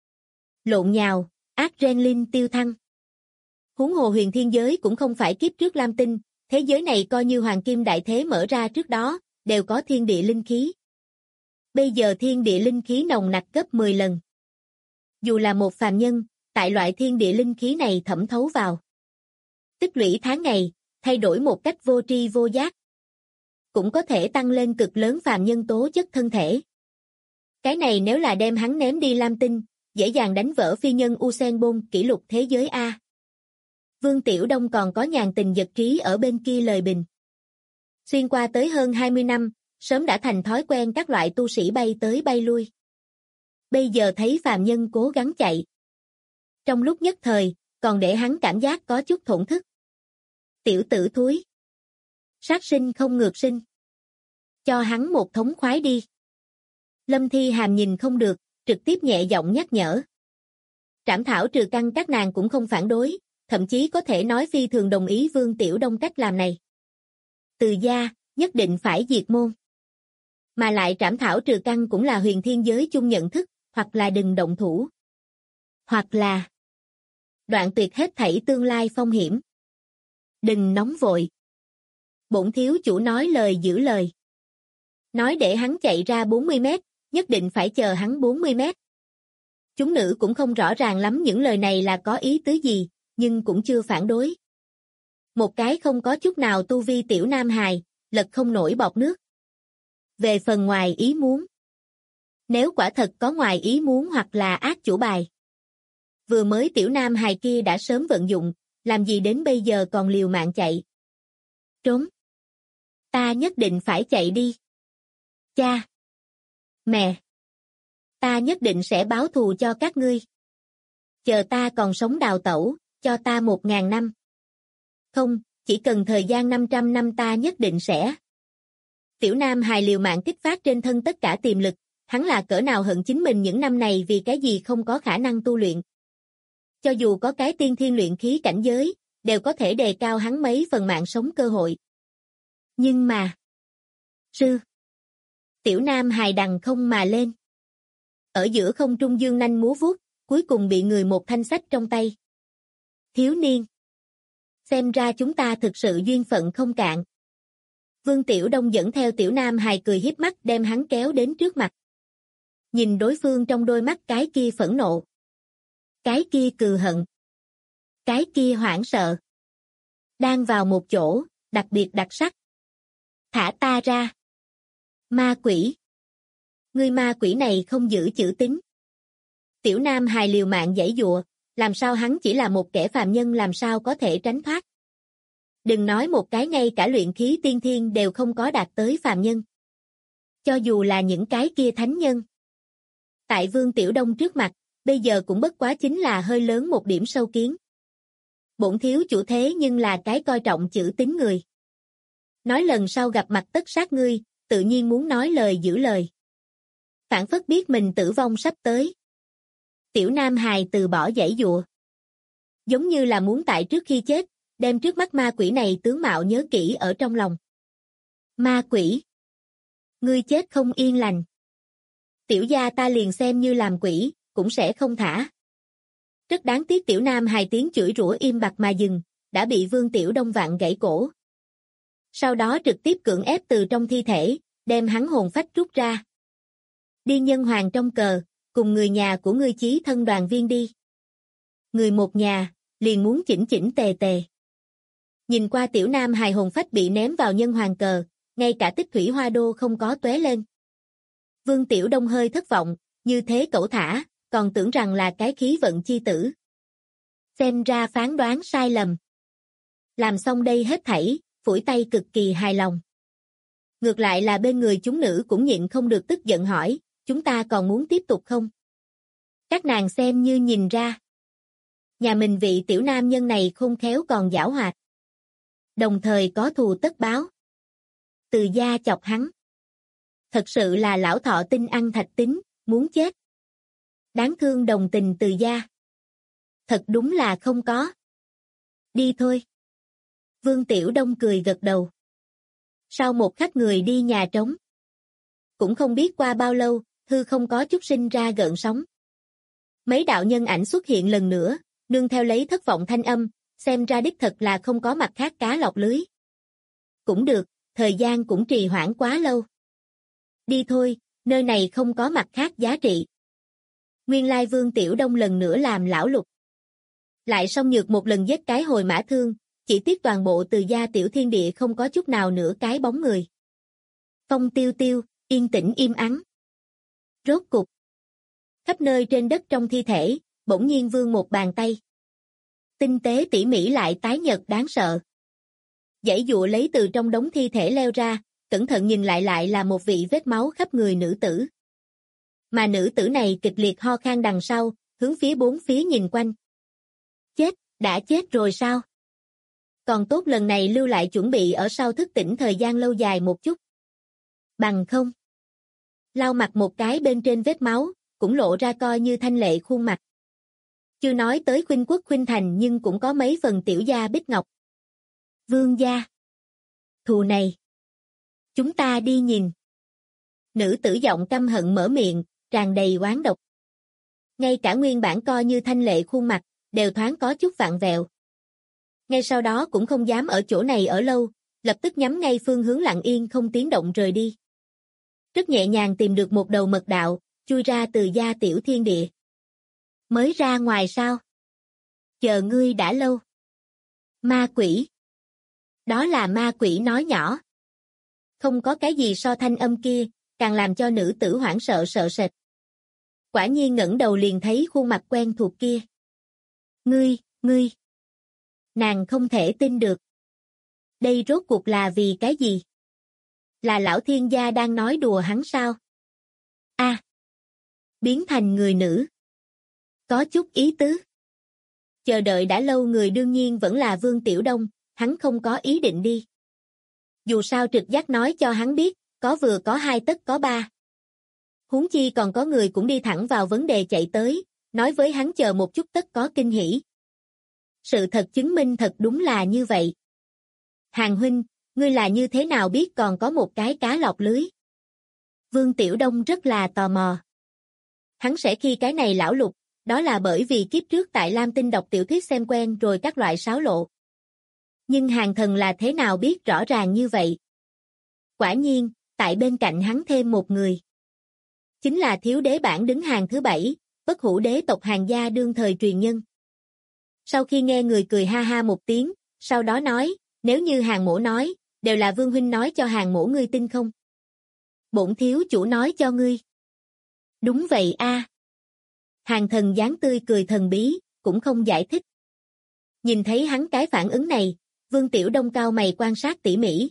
Lộn nhào, adrenaline tiêu thăng. Huống hồ huyền thiên giới cũng không phải kiếp trước Lam Tinh, thế giới này coi như hoàng kim đại thế mở ra trước đó, đều có thiên địa linh khí. Bây giờ thiên địa linh khí nồng nặc gấp 10 lần. Dù là một phàm nhân, tại loại thiên địa linh khí này thẩm thấu vào. Tích lũy tháng ngày, thay đổi một cách vô tri vô giác. Cũng có thể tăng lên cực lớn phàm nhân tố chất thân thể. Cái này nếu là đem hắn ném đi Lam Tinh, dễ dàng đánh vỡ phi nhân Usain Bolt kỷ lục thế giới A. Vương Tiểu Đông còn có nhàn tình vật trí ở bên kia lời bình. Xuyên qua tới hơn 20 năm, sớm đã thành thói quen các loại tu sĩ bay tới bay lui. Bây giờ thấy phàm nhân cố gắng chạy. Trong lúc nhất thời, còn để hắn cảm giác có chút thổn thức. Tiểu tử thúi. Sát sinh không ngược sinh. Cho hắn một thống khoái đi. Lâm Thi Hàm nhìn không được, trực tiếp nhẹ giọng nhắc nhở. Trảm thảo trừ căn các nàng cũng không phản đối, thậm chí có thể nói phi thường đồng ý Vương Tiểu Đông cách làm này. Từ gia, nhất định phải diệt môn. Mà lại trảm thảo trừ căn cũng là huyền thiên giới chung nhận thức, hoặc là đừng động thủ. Hoặc là đoạn tuyệt hết thảy tương lai phong hiểm. Đừng nóng vội. Bổn thiếu chủ nói lời giữ lời. Nói để hắn chạy ra 40 mét, nhất định phải chờ hắn 40 mét. Chúng nữ cũng không rõ ràng lắm những lời này là có ý tứ gì, nhưng cũng chưa phản đối. Một cái không có chút nào tu vi Tiểu Nam Hài, lật không nổi bọt nước. Về phần ngoài ý muốn. Nếu quả thật có ngoài ý muốn hoặc là ác chủ bài. Vừa mới Tiểu Nam Hài kia đã sớm vận dụng, làm gì đến bây giờ còn liều mạng chạy. Trốn. Ta nhất định phải chạy đi. Cha. Mẹ. Ta nhất định sẽ báo thù cho các ngươi. Chờ ta còn sống đào tẩu, cho ta 1000 năm. Không, chỉ cần thời gian 500 năm ta nhất định sẽ. Tiểu Nam Hài liều mạng kích phát trên thân tất cả tiềm lực, hắn là cỡ nào hận chính mình những năm này vì cái gì không có khả năng tu luyện. Cho dù có cái tiên thiên luyện khí cảnh giới, đều có thể đề cao hắn mấy phần mạng sống cơ hội. Nhưng mà... Sư! Tiểu Nam Hài đằng không mà lên. Ở giữa không trung dương nanh múa vuốt, cuối cùng bị người một thanh sách trong tay. Thiếu niên! Xem ra chúng ta thực sự duyên phận không cạn. Vương Tiểu Đông dẫn theo Tiểu Nam Hài cười hiếp mắt đem hắn kéo đến trước mặt. Nhìn đối phương trong đôi mắt cái kia phẫn nộ. Cái kia cừu hận. Cái kia hoảng sợ. Đang vào một chỗ, đặc biệt đặc sắc. Thả ta ra. Ma quỷ. Ngươi ma quỷ này không giữ chữ tín. Tiểu Nam Hài liều mạng giãy giụa, làm sao hắn chỉ là một kẻ phàm nhân làm sao có thể tránh thoát. Đừng nói một cái ngay cả luyện khí tiên thiên đều không có đạt tới phàm nhân. Cho dù là những cái kia thánh nhân. Tại Vương Tiểu Đông trước mặt, bây giờ cũng bất quá chính là hơi lớn một điểm sâu kiến. Bổn thiếu chủ thế nhưng là cái coi trọng chữ tín người. Nói lần sau gặp mặt tất sát ngươi, tự nhiên muốn nói lời giữ lời. Phản phất biết mình tử vong sắp tới. Tiểu Nam Hài từ bỏ giãy giụa. Giống như là muốn tại trước khi chết, đem trước mắt ma quỷ này tướng mạo nhớ kỹ ở trong lòng. Ma quỷ! Ngươi chết không yên lành. Tiểu gia ta liền xem như làm quỷ, cũng sẽ không thả. Rất đáng tiếc Tiểu Nam Hài tiếng chửi rủa im bặt mà dừng, đã bị Vương Tiểu Đông vặn gãy cổ. Sau đó trực tiếp cưỡng ép từ trong thi thể, đem hắn hồn phách rút ra. Đi nhân hoàng trong cờ, cùng người nhà của ngươi chí thân đoàn viên đi. Người một nhà, liền muốn chỉnh chỉnh tề tề. Nhìn qua Tiểu Nam Hài hồn phách bị ném vào nhân hoàng cờ, ngay cả tích thủy hoa đô không có tóe lên. Vương Tiểu Đông hơi thất vọng, như thế cẩu thả, còn tưởng rằng là cái khí vận chi tử. Xem ra phán đoán sai lầm. Làm xong đây hết thảy, phủi tay cực kỳ hài lòng. Ngược lại là bên người chúng nữ cũng nhịn không được tức giận hỏi, chúng ta còn muốn tiếp tục không? Các nàng xem như nhìn ra. Nhà mình vị tiểu nam nhân này khôn khéo còn giảo hoạt. Đồng thời có thù tất báo. Từ gia chọc hắn. Thật sự là lão thọ tinh ăn thạch tín, muốn chết. Đáng thương đồng tình từ gia. Thật đúng là không có. Đi thôi. Vương Tiểu Đông cười gật đầu. Sau một khắc người đi nhà trống. Cũng không biết qua bao lâu, hư không có chút sinh ra gợn sóng. Mấy đạo nhân ảnh xuất hiện lần nữa, nương theo lấy thất vọng thanh âm, xem ra đích thật là không có mặt khác cá lọt lưới. Cũng được, thời gian cũng trì hoãn quá lâu. Đi thôi, nơi này không có mặt khác giá trị. Nguyên lai Vương Tiểu Đông lần nữa làm lão lục. Lại xong nhược một lần giết cái hồi mã thương, chỉ tiếc toàn bộ từ gia tiểu thiên địa không có chút nào nữa cái bóng người. Phong tiêu tiêu, yên tĩnh im ắng. Rốt cục. Khắp nơi trên đất trong thi thể, bỗng nhiên vươn một bàn tay. Tinh tế tỉ mỉ lại tái nhợt đáng sợ. Giãy giụa lấy từ trong đống thi thể leo ra, cẩn thận nhìn lại là một vị vết máu khắp người nữ tử. Mà nữ tử này kịch liệt ho khan đằng sau, hướng phía bốn phía nhìn quanh. Chết, đã chết rồi sao? Còn tốt lần này lưu lại chuẩn bị ở sau thức tỉnh thời gian lâu dài một chút. Bằng không. Lau mặt một cái bên trên vết máu, cũng lộ ra coi như thanh lệ khuôn mặt. Chưa nói tới khuynh quốc khuynh thành nhưng cũng có mấy phần tiểu gia bích ngọc. Vương gia. Thù này. Chúng ta đi nhìn. Nữ tử giọng căm hận mở miệng, tràn đầy oán độc. Ngay cả nguyên bản coi như thanh lệ khuôn mặt, đều thoáng có chút vặn vẹo. Ngay sau đó cũng không dám ở chỗ này ở lâu, lập tức nhắm ngay phương hướng lặng yên không tiếng động rời đi. Rất nhẹ nhàng tìm được một đầu mật đạo, chui ra từ gia tiểu thiên địa. Mới ra ngoài sao? Chờ ngươi đã lâu. Ma quỷ. Đó là ma quỷ nói nhỏ. Không có cái gì so thanh âm kia, càng làm cho nữ tử hoảng sợ sợ sệt. Quả nhiên ngẩng đầu liền thấy khuôn mặt quen thuộc kia. Ngươi. Nàng không thể tin được. Đây rốt cuộc là vì cái gì? Là lão thiên gia đang nói đùa hắn sao? biến thành người nữ. Có chút ý tứ. Chờ đợi đã lâu người đương nhiên vẫn là Vương Tiểu Đông, hắn không có ý định đi. Dù sao trực giác nói cho hắn biết, có vừa có hai tất có ba. Huống chi còn có người cũng đi thẳng vào vấn đề chạy tới, nói với hắn chờ một chút tất có kinh hỉ. Sự thật chứng minh thật đúng là như vậy. Hàng huynh, ngươi là như thế nào biết còn có một cái cá lọt lưới? Vương Tiểu Đông rất là tò mò. Hắn sẽ khi cái này lão lục, đó là bởi vì kiếp trước tại Lam Tinh đọc tiểu thuyết xem quen rồi các loại sáo lộ. Nhưng Hàng Thần là thế nào biết rõ ràng như vậy? Quả nhiên, tại bên cạnh hắn thêm một người. Chính là thiếu đế bảng đứng hàng thứ 7, bất hủ đế tộc Hàng gia đương thời truyền nhân. Sau khi nghe người cười ha ha một tiếng, sau đó nói, nếu như Hàng mỗ nói, đều là Vương huynh nói cho Hàng mỗ ngươi tin không? Bổn thiếu chủ nói cho ngươi. Đúng vậy a. Hàng Thần dáng tươi cười thần bí, cũng không giải thích. Nhìn thấy hắn cái phản ứng này, Vương Tiểu Đông cao mày quan sát tỉ mỉ.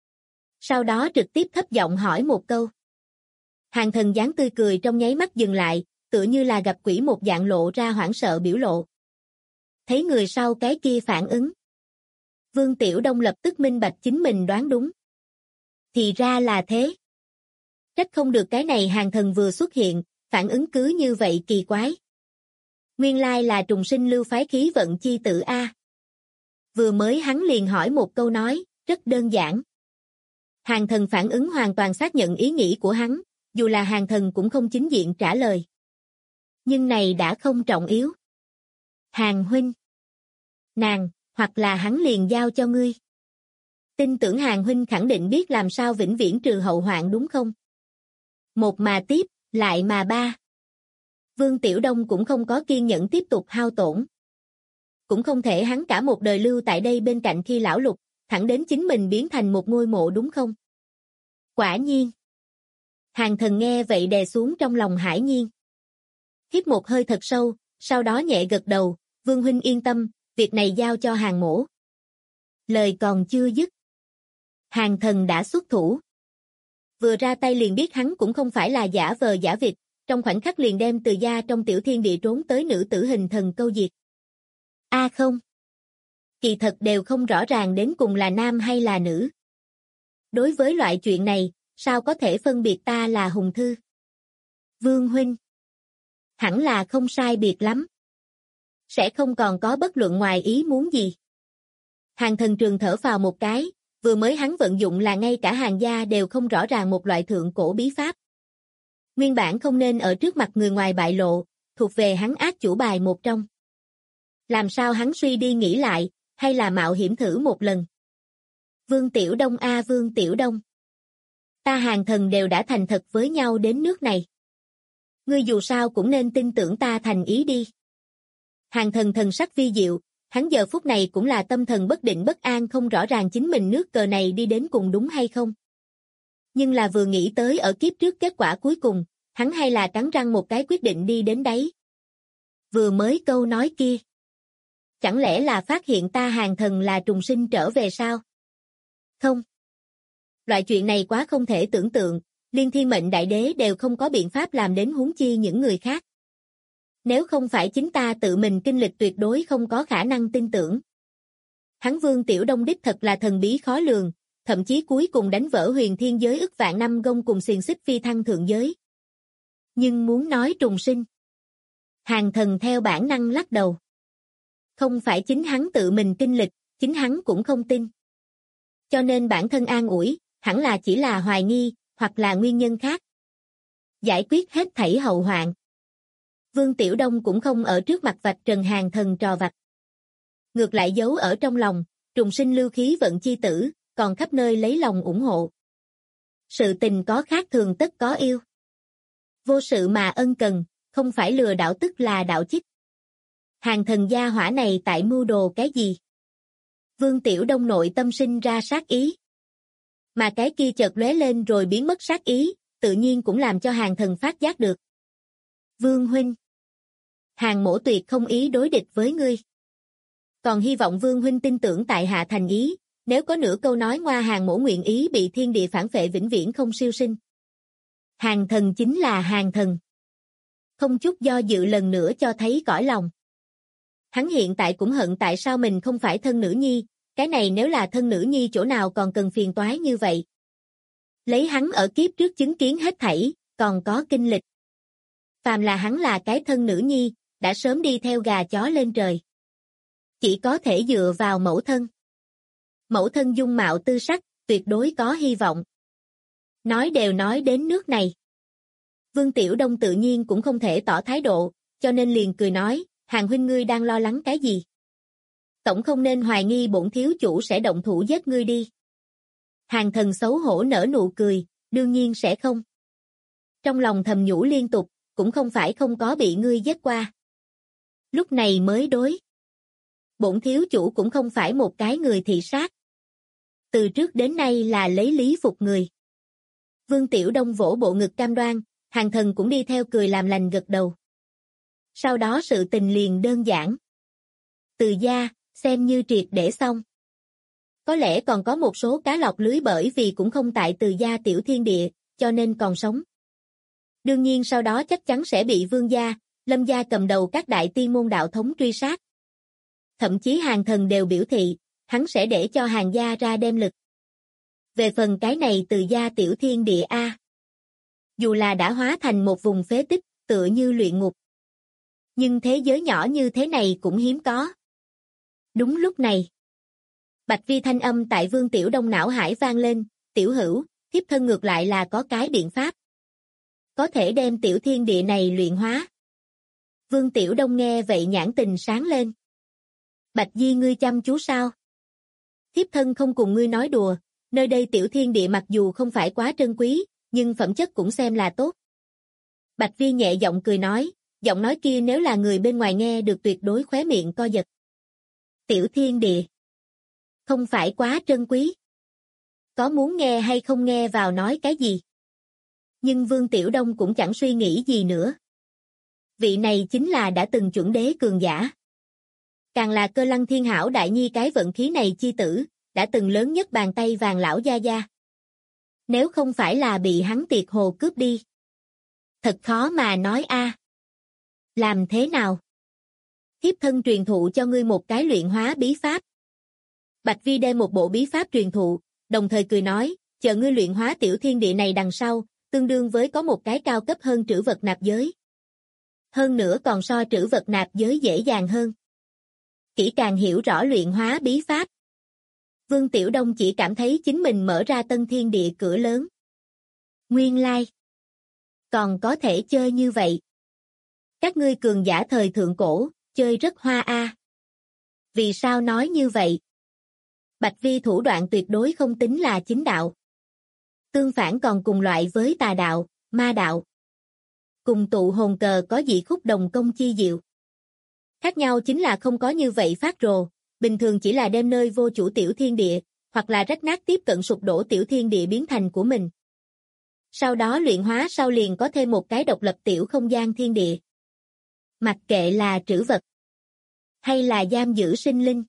Sau đó trực tiếp thấp giọng hỏi một câu. Hàng Thần dáng tươi cười trong nháy mắt dừng lại, tựa như là gặp quỷ một dạng lộ ra hoảng sợ biểu lộ. Thấy người sau cái kia phản ứng. Vương Tiểu Đông lập tức minh bạch chính mình đoán đúng. Thì ra là thế. Trách không được cái này Hàng Thần vừa xuất hiện, phản ứng cứ như vậy kỳ quái. Nguyên lai là trùng sinh lưu phái khí vận chi tử A. Vừa mới hắn liền hỏi một câu nói, rất đơn giản. Hàng Thần phản ứng hoàn toàn xác nhận ý nghĩ của hắn, dù là Hàng Thần cũng không chính diện trả lời. Nhưng này đã không trọng yếu. Hàng huynh. Nàng, hoặc là hắn liền giao cho ngươi. Tin tưởng Hàng huynh khẳng định biết làm sao vĩnh viễn trừ hậu hoạn đúng không? Một mà tiếp, lại mà ba. Vương Tiểu Đông cũng không có kiên nhẫn tiếp tục hao tổn. Cũng không thể hắn cả một đời lưu tại đây bên cạnh khi lão lục, thẳng đến chính mình biến thành một ngôi mộ đúng không? Quả nhiên. Hàng Thần nghe vậy đè xuống trong lòng hải nhiên. Hít một hơi thật sâu, sau đó nhẹ gật đầu, Vương huynh yên tâm, việc này giao cho Hàng mỗ. Lời còn chưa dứt. Hàng Thần đã xuất thủ. Vừa ra tay liền biết hắn cũng không phải là giả vờ giả vịt, trong khoảnh khắc liền đem từ gia trong tiểu thiên địa trốn tới nữ tử hình thần câu diệt. A không. Kỳ thật đều không rõ ràng đến cùng là nam hay là nữ. Đối với loại chuyện này, sao có thể phân biệt ta là Hùng Thư? Vương huynh. Hẳn là không sai biệt lắm. Sẽ không còn có bất luận ngoài ý muốn gì. Hàng Thần trường thở phào một cái, vừa mới hắn vận dụng là ngay cả Hàng gia đều không rõ ràng một loại thượng cổ bí pháp. Nguyên bản không nên ở trước mặt người ngoài bại lộ, thuộc về hắn ác chủ bài một trong. Làm sao hắn suy đi nghĩ lại, hay là mạo hiểm thử một lần? Vương Tiểu Đông a Vương Tiểu Đông. Ta Hàng Thần đều đã thành thật với nhau đến nước này. Ngươi dù sao cũng nên tin tưởng ta thành ý đi. Hàng Thần thần sắc vi diệu, hắn giờ phút này cũng là tâm thần bất định bất an không rõ ràng chính mình nước cờ này đi đến cùng đúng hay không. Nhưng là vừa nghĩ tới ở kiếp trước kết quả cuối cùng, hắn hay là cắn răng một cái quyết định đi đến đấy. Vừa mới câu nói kia. Chẳng lẽ là phát hiện ta Hàng Thần là trùng sinh trở về sao? Không. Loại chuyện này quá không thể tưởng tượng, liên thiên mệnh đại đế đều không có biện pháp làm đến huống chi những người khác. Nếu không phải chính ta tự mình kinh lịch tuyệt đối không có khả năng tin tưởng. Hắn Vương Tiểu Đông đích thật là thần bí khó lường, thậm chí cuối cùng đánh vỡ huyền thiên giới ức vạn năm gông cùng xiềng xích phi thăng thượng giới. Nhưng muốn nói trùng sinh. Hàng Thần theo bản năng lắc đầu. Không phải chính hắn tự mình kinh lịch, chính hắn cũng không tin. Cho nên bản thân an ủi, hẳn là chỉ là hoài nghi, hoặc là nguyên nhân khác. Giải quyết hết thảy hậu hoạn. Vương Tiểu Đông cũng không ở trước mặt vạch trần Hàng Thần trò vặt. Ngược lại giấu ở trong lòng, trùng sinh lưu khí vận chi tử, còn khắp nơi lấy lòng ủng hộ. Sự tình có khác thường tất có yêu. Vô sự mà ân cần, không phải lừa đảo tức là đạo chích. Hàng Thần gia hỏa này tại mưu đồ cái gì? Vương Tiểu Đông nội tâm sinh ra sát ý. Mà cái kia chợt lóe lên rồi biến mất sát ý, tự nhiên cũng làm cho Hàng Thần phát giác được. Vương huynh. Hàng mỗ tuyệt không ý đối địch với ngươi. Còn hy vọng Vương huynh tin tưởng tại hạ thành ý, nếu có nửa câu nói ngoa Hàng mỗ nguyện ý bị thiên địa phản phệ vĩnh viễn không siêu sinh. Hàng Thần chính là Hàng Thần. không chút do dự lần nữa cho thấy cõi lòng. Hắn hiện tại cũng hận tại sao mình không phải thân nữ nhi, cái này nếu là thân nữ nhi chỗ nào còn cần phiền toái như vậy. Lấy hắn ở kiếp trước chứng kiến hết thảy, còn có kinh lịch. Phàm là hắn là cái thân nữ nhi, đã sớm đi theo gà chó lên trời. Chỉ có thể dựa vào mẫu thân. Mẫu thân dung mạo tư sắc, tuyệt đối có hy vọng. Nói đều nói đến nước này. Vương Tiểu Đông tự nhiên cũng không thể tỏ thái độ, cho nên liền cười nói, Hàng huynh ngươi đang lo lắng cái gì? Tổng không nên hoài nghi bổn thiếu chủ sẽ động thủ giết ngươi đi. Hàng Thần xấu hổ nở nụ cười, đương nhiên sẽ không. Trong lòng thầm nhủ liên tục, cũng không phải không có bị ngươi giết qua. Lúc này mới đối. Bổn thiếu chủ cũng không phải một cái người thị sát. Từ trước đến nay là lấy lý phục người. Vương Tiểu Đông vỗ bộ ngực cam đoan, Hàng Thần cũng đi theo cười làm lành gật đầu. Sau đó sự tình liền đơn giản. Từ gia, xem như triệt để xong. Có lẽ còn có một số cá lọt lưới bởi vì cũng không tại Từ gia tiểu thiên địa, cho nên còn sống. Đương nhiên sau đó chắc chắn sẽ bị Vương gia, Lâm gia cầm đầu các đại tiên môn đạo thống truy sát. Thậm chí Hàng Thần đều biểu thị, hắn sẽ để cho Hàng gia ra đem lực. Về phần cái này Từ gia tiểu thiên địa A. Dù là đã hóa thành một vùng phế tích, tựa như luyện ngục. Nhưng thế giới nhỏ như thế này cũng hiếm có. Đúng lúc này. Bạch Vi thanh âm tại Vương Tiểu Đông não hải vang lên, tiểu hữu, thiếp thân ngược lại là có cái biện pháp. Có thể đem tiểu thiên địa này luyện hóa. Vương Tiểu Đông nghe vậy nhãn tình sáng lên. Bạch Di ngươi chăm chú sao? Thiếp thân không cùng ngươi nói đùa, nơi đây tiểu thiên địa mặc dù không phải quá trân quý, nhưng phẩm chất cũng xem là tốt. Bạch Vi nhẹ giọng cười nói, giọng nói kia nếu là người bên ngoài nghe được tuyệt đối khóe miệng co giật. Tiểu thiên địa. Không phải quá trân quý. Có muốn nghe hay không nghe vào nói cái gì? Nhưng Vương Tiểu Đông cũng chẳng suy nghĩ gì nữa. Vị này chính là đã từng chuẩn đế cường giả. Càng là Cơ Lăng Thiên Hảo đại nhi cái vận khí này chi tử, đã từng lớn nhất bàn tay vàng lão gia gia. Nếu không phải là bị hắn tiệt hồ cướp đi. Thật khó mà nói a. Làm thế nào? Thiếp thân truyền thụ cho ngươi một cái luyện hóa bí pháp. Bạch Vi đem một bộ bí pháp truyền thụ, đồng thời cười nói, chờ ngươi luyện hóa tiểu thiên địa này đằng sau, tương đương với có một cái cao cấp hơn trữ vật nạp giới. Hơn nữa còn so trữ vật nạp giới dễ dàng hơn. Kỹ càng hiểu rõ luyện hóa bí pháp. Vương Tiểu Đông chỉ cảm thấy chính mình mở ra tân thiên địa cửa lớn. Nguyên lai. Còn có thể chơi như vậy. Các ngươi cường giả thời thượng cổ, chơi rất hoa a. Vì sao nói như vậy? Bạch Vi thủ đoạn tuyệt đối không tính là chính đạo. Tương phản còn cùng loại với tà đạo, ma đạo. Cùng tụ hồn cờ có dị khúc đồng công chi diệu. Khác nhau chính là không có như vậy phát rồ, bình thường chỉ là đem nơi vô chủ tiểu thiên địa, hoặc là rách nát tiếp cận sụp đổ tiểu thiên địa biến thành của mình. Sau đó luyện hóa sau liền có thêm một cái độc lập tiểu không gian thiên địa. Mặc kệ là trữ vật, hay là giam giữ sinh linh,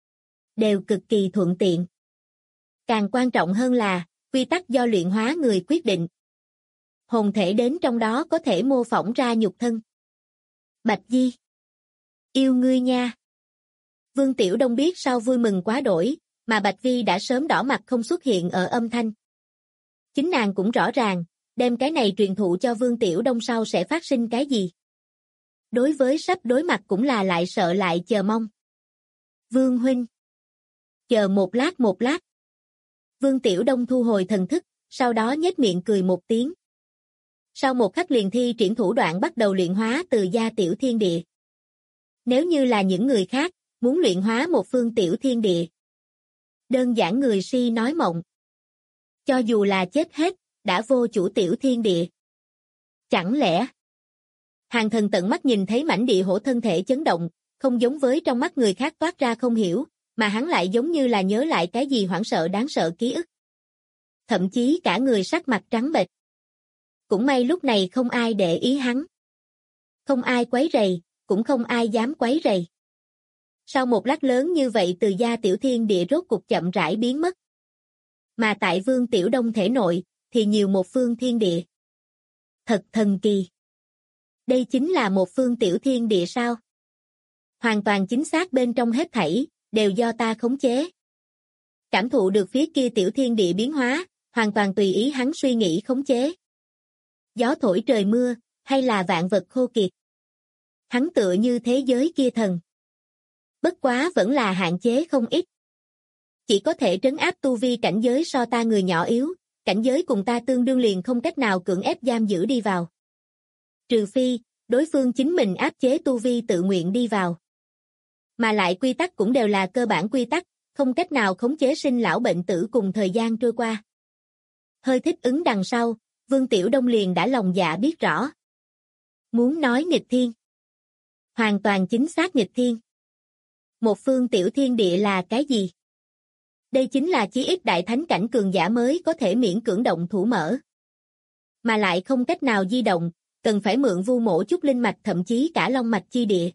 đều cực kỳ thuận tiện. Càng quan trọng hơn là, quy tắc do luyện hóa người quyết định. Hồn thể đến trong đó có thể mô phỏng ra nhục thân. Bạch Di. Yêu ngươi nha. Vương Tiểu Đông biết sau vui mừng quá đổi, mà Bạch Vi đã sớm đỏ mặt không xuất hiện ở âm thanh. Chính nàng cũng rõ ràng, đem cái này truyền thụ cho Vương Tiểu Đông sau sẽ phát sinh cái gì. Đối với sắp đối mặt cũng là lại sợ lại chờ mong. Vương huynh. Chờ một lát. Vương Tiểu Đông thu hồi thần thức, sau đó nhếch miệng cười một tiếng. Sau một khắc liền thi triển thủ đoạn bắt đầu luyện hóa Từ gia tiểu thiên địa. Nếu như là những người khác, muốn luyện hóa một phương tiểu thiên địa. Đơn giản người si nói mộng. Cho dù là chết hết, đã vô chủ tiểu thiên địa. Chẳng lẽ? Hàng Thần tận mắt nhìn thấy mảnh địa hổ thân thể chấn động, không giống với trong mắt người khác toát ra không hiểu, mà hắn lại giống như là nhớ lại cái gì hoảng sợ đáng sợ ký ức. Thậm chí cả người sắc mặt trắng bệch. Cũng may lúc này không ai để ý hắn. Không ai quấy rầy, cũng không ai dám quấy rầy. Sau một lát lớn như vậy Từ gia tiểu thiên địa rốt cục chậm rãi biến mất. Mà tại Vương Tiểu Đông thể nội, thì nhiều một phương thiên địa. Thật thần kỳ. Đây chính là một phương tiểu thiên địa sao? Hoàn toàn chính xác, bên trong hết thảy, đều do ta khống chế. Cảm thụ được phía kia tiểu thiên địa biến hóa, hoàn toàn tùy ý hắn suy nghĩ khống chế. Gió thổi trời mưa, hay là vạn vật khô kiệt. Hắn tựa như thế giới kia thần. Bất quá vẫn là hạn chế không ít. Chỉ có thể trấn áp tu vi cảnh giới so ta người nhỏ yếu, cảnh giới cùng ta tương đương liền không cách nào cưỡng ép giam giữ đi vào. Trừ phi, đối phương chính mình áp chế tu vi tự nguyện đi vào. Mà lại quy tắc cũng đều là cơ bản quy tắc, không cách nào khống chế sinh lão bệnh tử cùng thời gian trôi qua. Hơi thích ứng đằng sau, Vương Tiểu Đông liền đã lòng dạ biết rõ. Muốn nói nghịch thiên. Hoàn toàn chính xác nghịch thiên. Một phương tiểu thiên địa là cái gì? Đây chính là chí ít đại thánh cảnh cường giả mới có thể miễn cưỡng động thủ mở. Mà lại không cách nào di động, cần phải mượn vu mổ chút linh mạch thậm chí cả long mạch chi địa.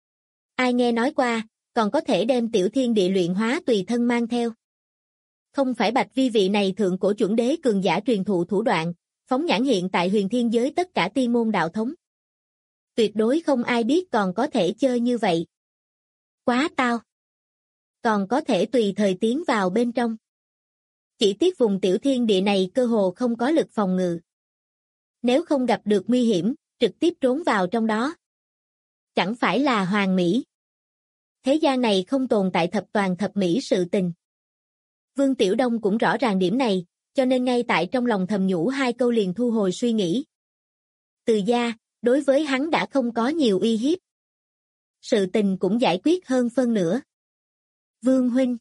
Ai nghe nói qua, còn có thể đem tiểu thiên địa luyện hóa tùy thân mang theo. Không phải Bạch Vi vị này thượng cổ chuẩn đế cường giả truyền thụ thủ đoạn, phóng nhãn hiện tại huyền thiên giới tất cả tiên môn đạo thống. Tuyệt đối không ai biết còn có thể chơi như vậy. Quá tao. Còn có thể tùy thời tiến vào bên trong. Chỉ tiếc vùng tiểu thiên địa này cơ hồ không có lực phòng ngự. Nếu không gặp được nguy hiểm, trực tiếp trốn vào trong đó. Chẳng phải là hoàn mỹ. Thế gian này không tồn tại thập toàn thập mỹ sự tình. Vương Tiểu Đông cũng rõ ràng điểm này, cho nên ngay tại trong lòng thầm nhủ hai câu liền thu hồi suy nghĩ. Từ gia, đối với hắn đã không có nhiều uy hiếp. Sự tình cũng giải quyết hơn phân nửa. Vương huynh.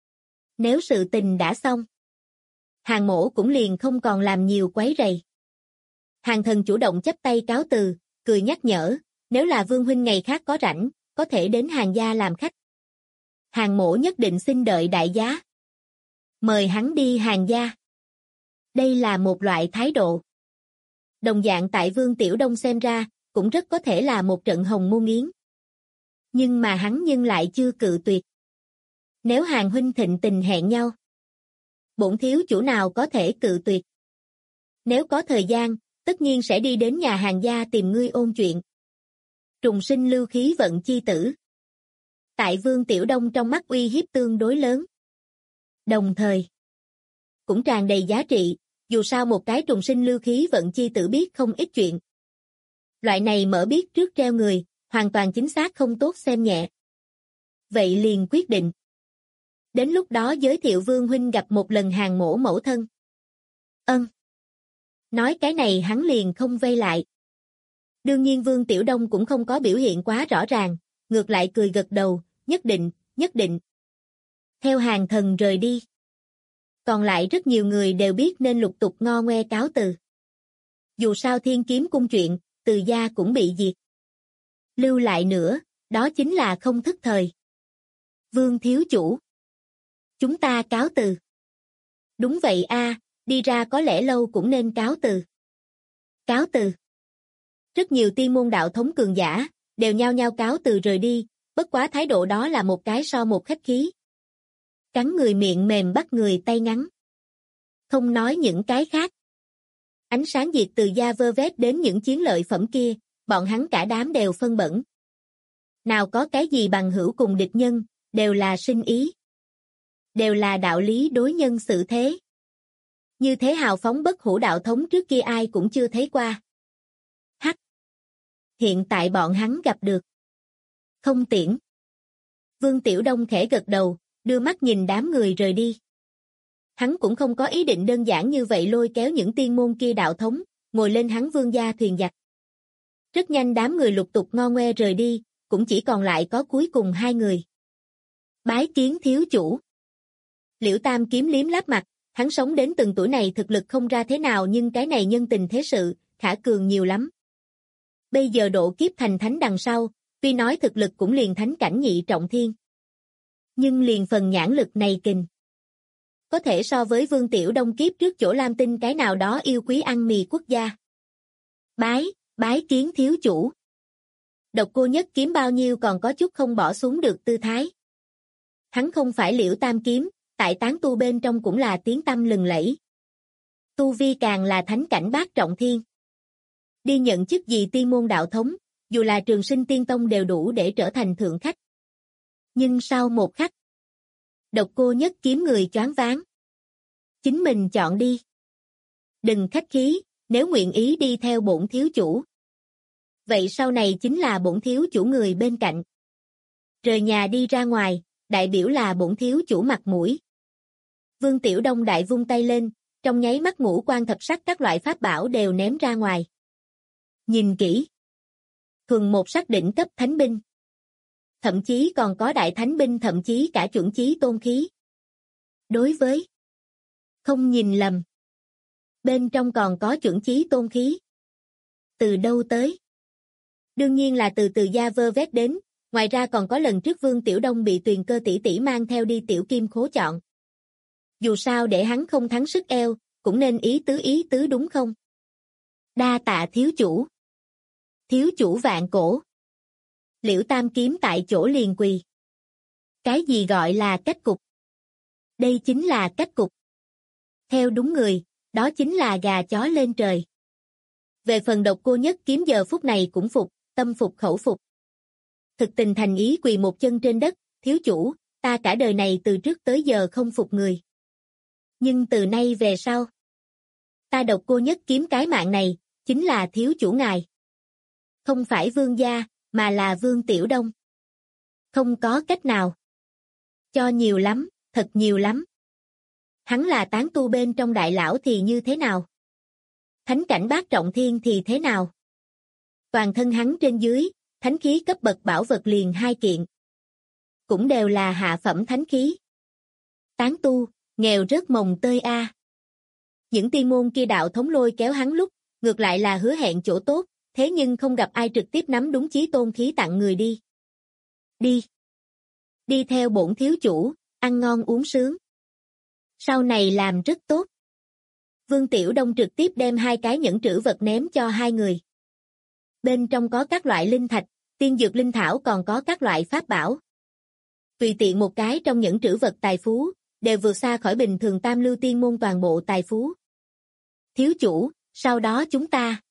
Nếu sự tình đã xong, Hàng Mỗ cũng liền không còn làm nhiều quấy rầy. Hàng Thần chủ động chắp tay cáo từ, cười nhắc nhở, nếu là Vương huynh ngày khác có rảnh, có thể đến Hàng gia làm khách. Hàng Mỗ nhất định xin đợi đại giá. Mời hắn đi Hàng gia. Đây là một loại thái độ. Đồng dạng tại Vương Tiểu Đông xem ra, cũng rất có thể là một trận hồng môn yến. Nhưng mà hắn lại chưa cự tuyệt. Nếu Hàng huynh thịnh tình hẹn nhau, bổn thiếu chủ nào có thể cự tuyệt. Nếu có thời gian, tất nhiên sẽ đi đến nhà Hàng gia tìm ngươi ôn chuyện. Trùng sinh lưu khí vận chi tử. Tại Vương Tiểu Đông trong mắt uy hiếp tương đối lớn. Đồng thời, cũng tràn đầy giá trị, dù sao một cái trùng sinh lưu khí vận chi tử biết không ít chuyện. Loại này mở biết trước treo người, hoàn toàn chính xác không tốt xem nhẹ. Vậy liền quyết định. Đến lúc đó giới thiệu Vương huynh gặp một lần Hàng Mỗ mẫu thân. Ân. Nói cái này hắn liền không vây lại. Đương nhiên Vương Tiểu Đông cũng không có biểu hiện quá rõ ràng, ngược lại cười gật đầu, nhất định, nhất định. Theo Hàng Thần rời đi. Còn lại rất nhiều người đều biết nên lục tục ngo ngoe cáo từ. Dù sao Thiên Kiếm cung chuyện, Từ gia cũng bị diệt. Lưu lại nữa, đó chính là không thức thời. Vương thiếu chủ. Chúng ta cáo từ. Đúng vậy a, đi ra có lẽ lâu cũng nên cáo từ. Cáo từ. Rất nhiều tiên môn đạo thống cường giả, đều nhao nhao cáo từ rời đi, bất quá thái độ đó là một cái so một khách khí. Cắn người miệng mềm bắt người tay ngắn. Không nói những cái khác. Ánh sáng diệt Từ gia vơ vét đến những chiến lợi phẩm kia, bọn hắn cả đám đều phân bẩn. Nào có cái gì bằng hữu cùng địch nhân, đều là sinh ý. Đều là đạo lý đối nhân xử thế. Như thế hào phóng bất hủ đạo thống trước kia ai cũng chưa thấy qua. Hắc. Hiện tại bọn hắn gặp được. Không tiễn. Vương Tiểu Đông khẽ gật đầu, đưa mắt nhìn đám người rời đi. Hắn cũng không có ý định đơn giản như vậy lôi kéo những tiên môn kia đạo thống, ngồi lên hắn Vương gia thuyền giặc. Rất nhanh đám người lục tục ngo ngoe rời đi, cũng chỉ còn lại có cuối cùng hai người. Bái kiến thiếu chủ. Liễu Tam Kiếm liếm láp mặt, hắn sống đến từng tuổi này thực lực không ra thế nào nhưng cái này nhân tình thế sự, khả cường nhiều lắm. Bây giờ độ kiếp thành thánh đằng sau, tuy nói thực lực cũng liền thánh cảnh nhị trọng thiên. Nhưng liền phần nhãn lực này kình. Có thể so với Vương Tiểu Đông kiếp trước chỗ Lam Tinh cái nào đó yêu quý ăn mì quốc gia. Bái kiến thiếu chủ. Độc Cô Nhất Kiếm bao nhiêu còn có chút không bỏ xuống được tư thái. Hắn không phải Liễu Tam Kiếm, tại tán tu bên trong cũng là tiếng tăm lừng lẫy. Tu vi càng là thánh cảnh bát trọng thiên. Đi nhận chức gì tiên môn đạo thống, dù là Trường Sinh Tiên Tông đều đủ để trở thành thượng khách. Nhưng sau một khắc, Độc Cô Nhất Kiếm người choáng váng. Chính mình chọn đi. Đừng khách khí, nếu nguyện ý đi theo bổn thiếu chủ. Vậy sau này chính là bổn thiếu chủ người bên cạnh. Rời nhà đi ra ngoài, đại biểu là bổn thiếu chủ mặt mũi. Vương Tiểu Đông đại vung tay lên, trong nháy mắt ngũ quan thập sắc các loại pháp bảo đều ném ra ngoài. Nhìn kỹ. Thuần một sắc đỉnh cấp thánh binh. Thậm chí còn có đại thánh binh, thậm chí cả chuẩn chí tôn khí. Đối với không nhìn lầm. Bên trong còn có chuẩn chí tôn khí. Từ đâu tới? Đương nhiên là từ gia vơ vét đến, ngoài ra còn có lần trước Vương Tiểu Đông bị Tuyền Cơ tỷ tỷ mang theo đi tiểu kim khố chọn. Dù sao để hắn không thắng sức eo, cũng nên ý tứ đúng không? Đa tạ thiếu chủ. Thiếu chủ vạn cổ. Liễu Tam Kiếm tại chỗ liền quỳ. Cái gì gọi là cách cục? Đây chính là cách cục. Theo đúng người, đó chính là gà chó lên trời. Về phần Độc Cô Nhất Kiếm giờ phút này cũng phục, tâm phục khẩu phục. Thực tình thành ý quỳ một chân trên đất, thiếu chủ, ta cả đời này từ trước tới giờ không phục người. Nhưng từ nay về sau, ta Độc Cô Nhất Kiếm cái mạng này, chính là thiếu chủ ngài. Không phải Vương gia, mà là Vương Tiểu Đông. Không có cách nào. Cho nhiều lắm, thật nhiều lắm. Hắn là tán tu bên trong đại lão thì như thế nào? Thánh cảnh bát trọng thiên thì thế nào? Toàn thân hắn trên dưới, thánh khí cấp bậc bảo vật liền 2 kiện. Cũng đều là hạ phẩm thánh khí. Tán tu, nghèo rớt mồng tơi a. Những tiên môn kia đạo thống lôi kéo hắn lúc, ngược lại là hứa hẹn chỗ tốt, thế nhưng không gặp ai trực tiếp nắm đúng chí tôn khí tặng người đi. Đi. Đi theo bổn thiếu chủ, ăn ngon uống sướng. Sau này làm rất tốt. Vương Tiểu Đông trực tiếp đem 2 cái nhẫn trữ vật ném cho 2 người. Bên trong có các loại linh thạch, tiên dược linh thảo, còn có các loại pháp bảo. Tùy tiện một cái trong nhẫn trữ vật tài phú, đều vượt xa khỏi bình thường tam lưu tiên môn toàn bộ tài phú. Thiếu chủ, sau đó chúng ta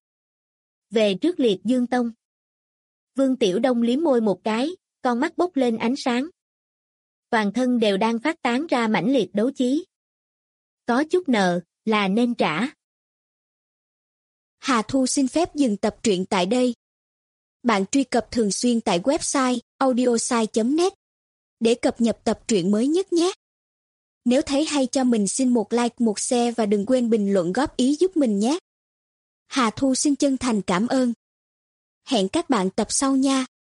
về trước Liệt Dương Tông. Vương Tiểu Đông liếm môi một cái, con mắt bốc lên ánh sáng. Toàn thân đều đang phát tán ra mãnh liệt đấu chí. Có chút nợ, là nên trả. Hà Thu xin phép dừng tập truyện tại đây. Bạn truy cập thường xuyên tại website audiosai.net để cập nhật tập truyện mới nhất nhé. Nếu thấy hay cho mình xin một like, một share và đừng quên bình luận góp ý giúp mình nhé. Hà Thu xin chân thành cảm ơn. Hẹn các bạn tập sau nha.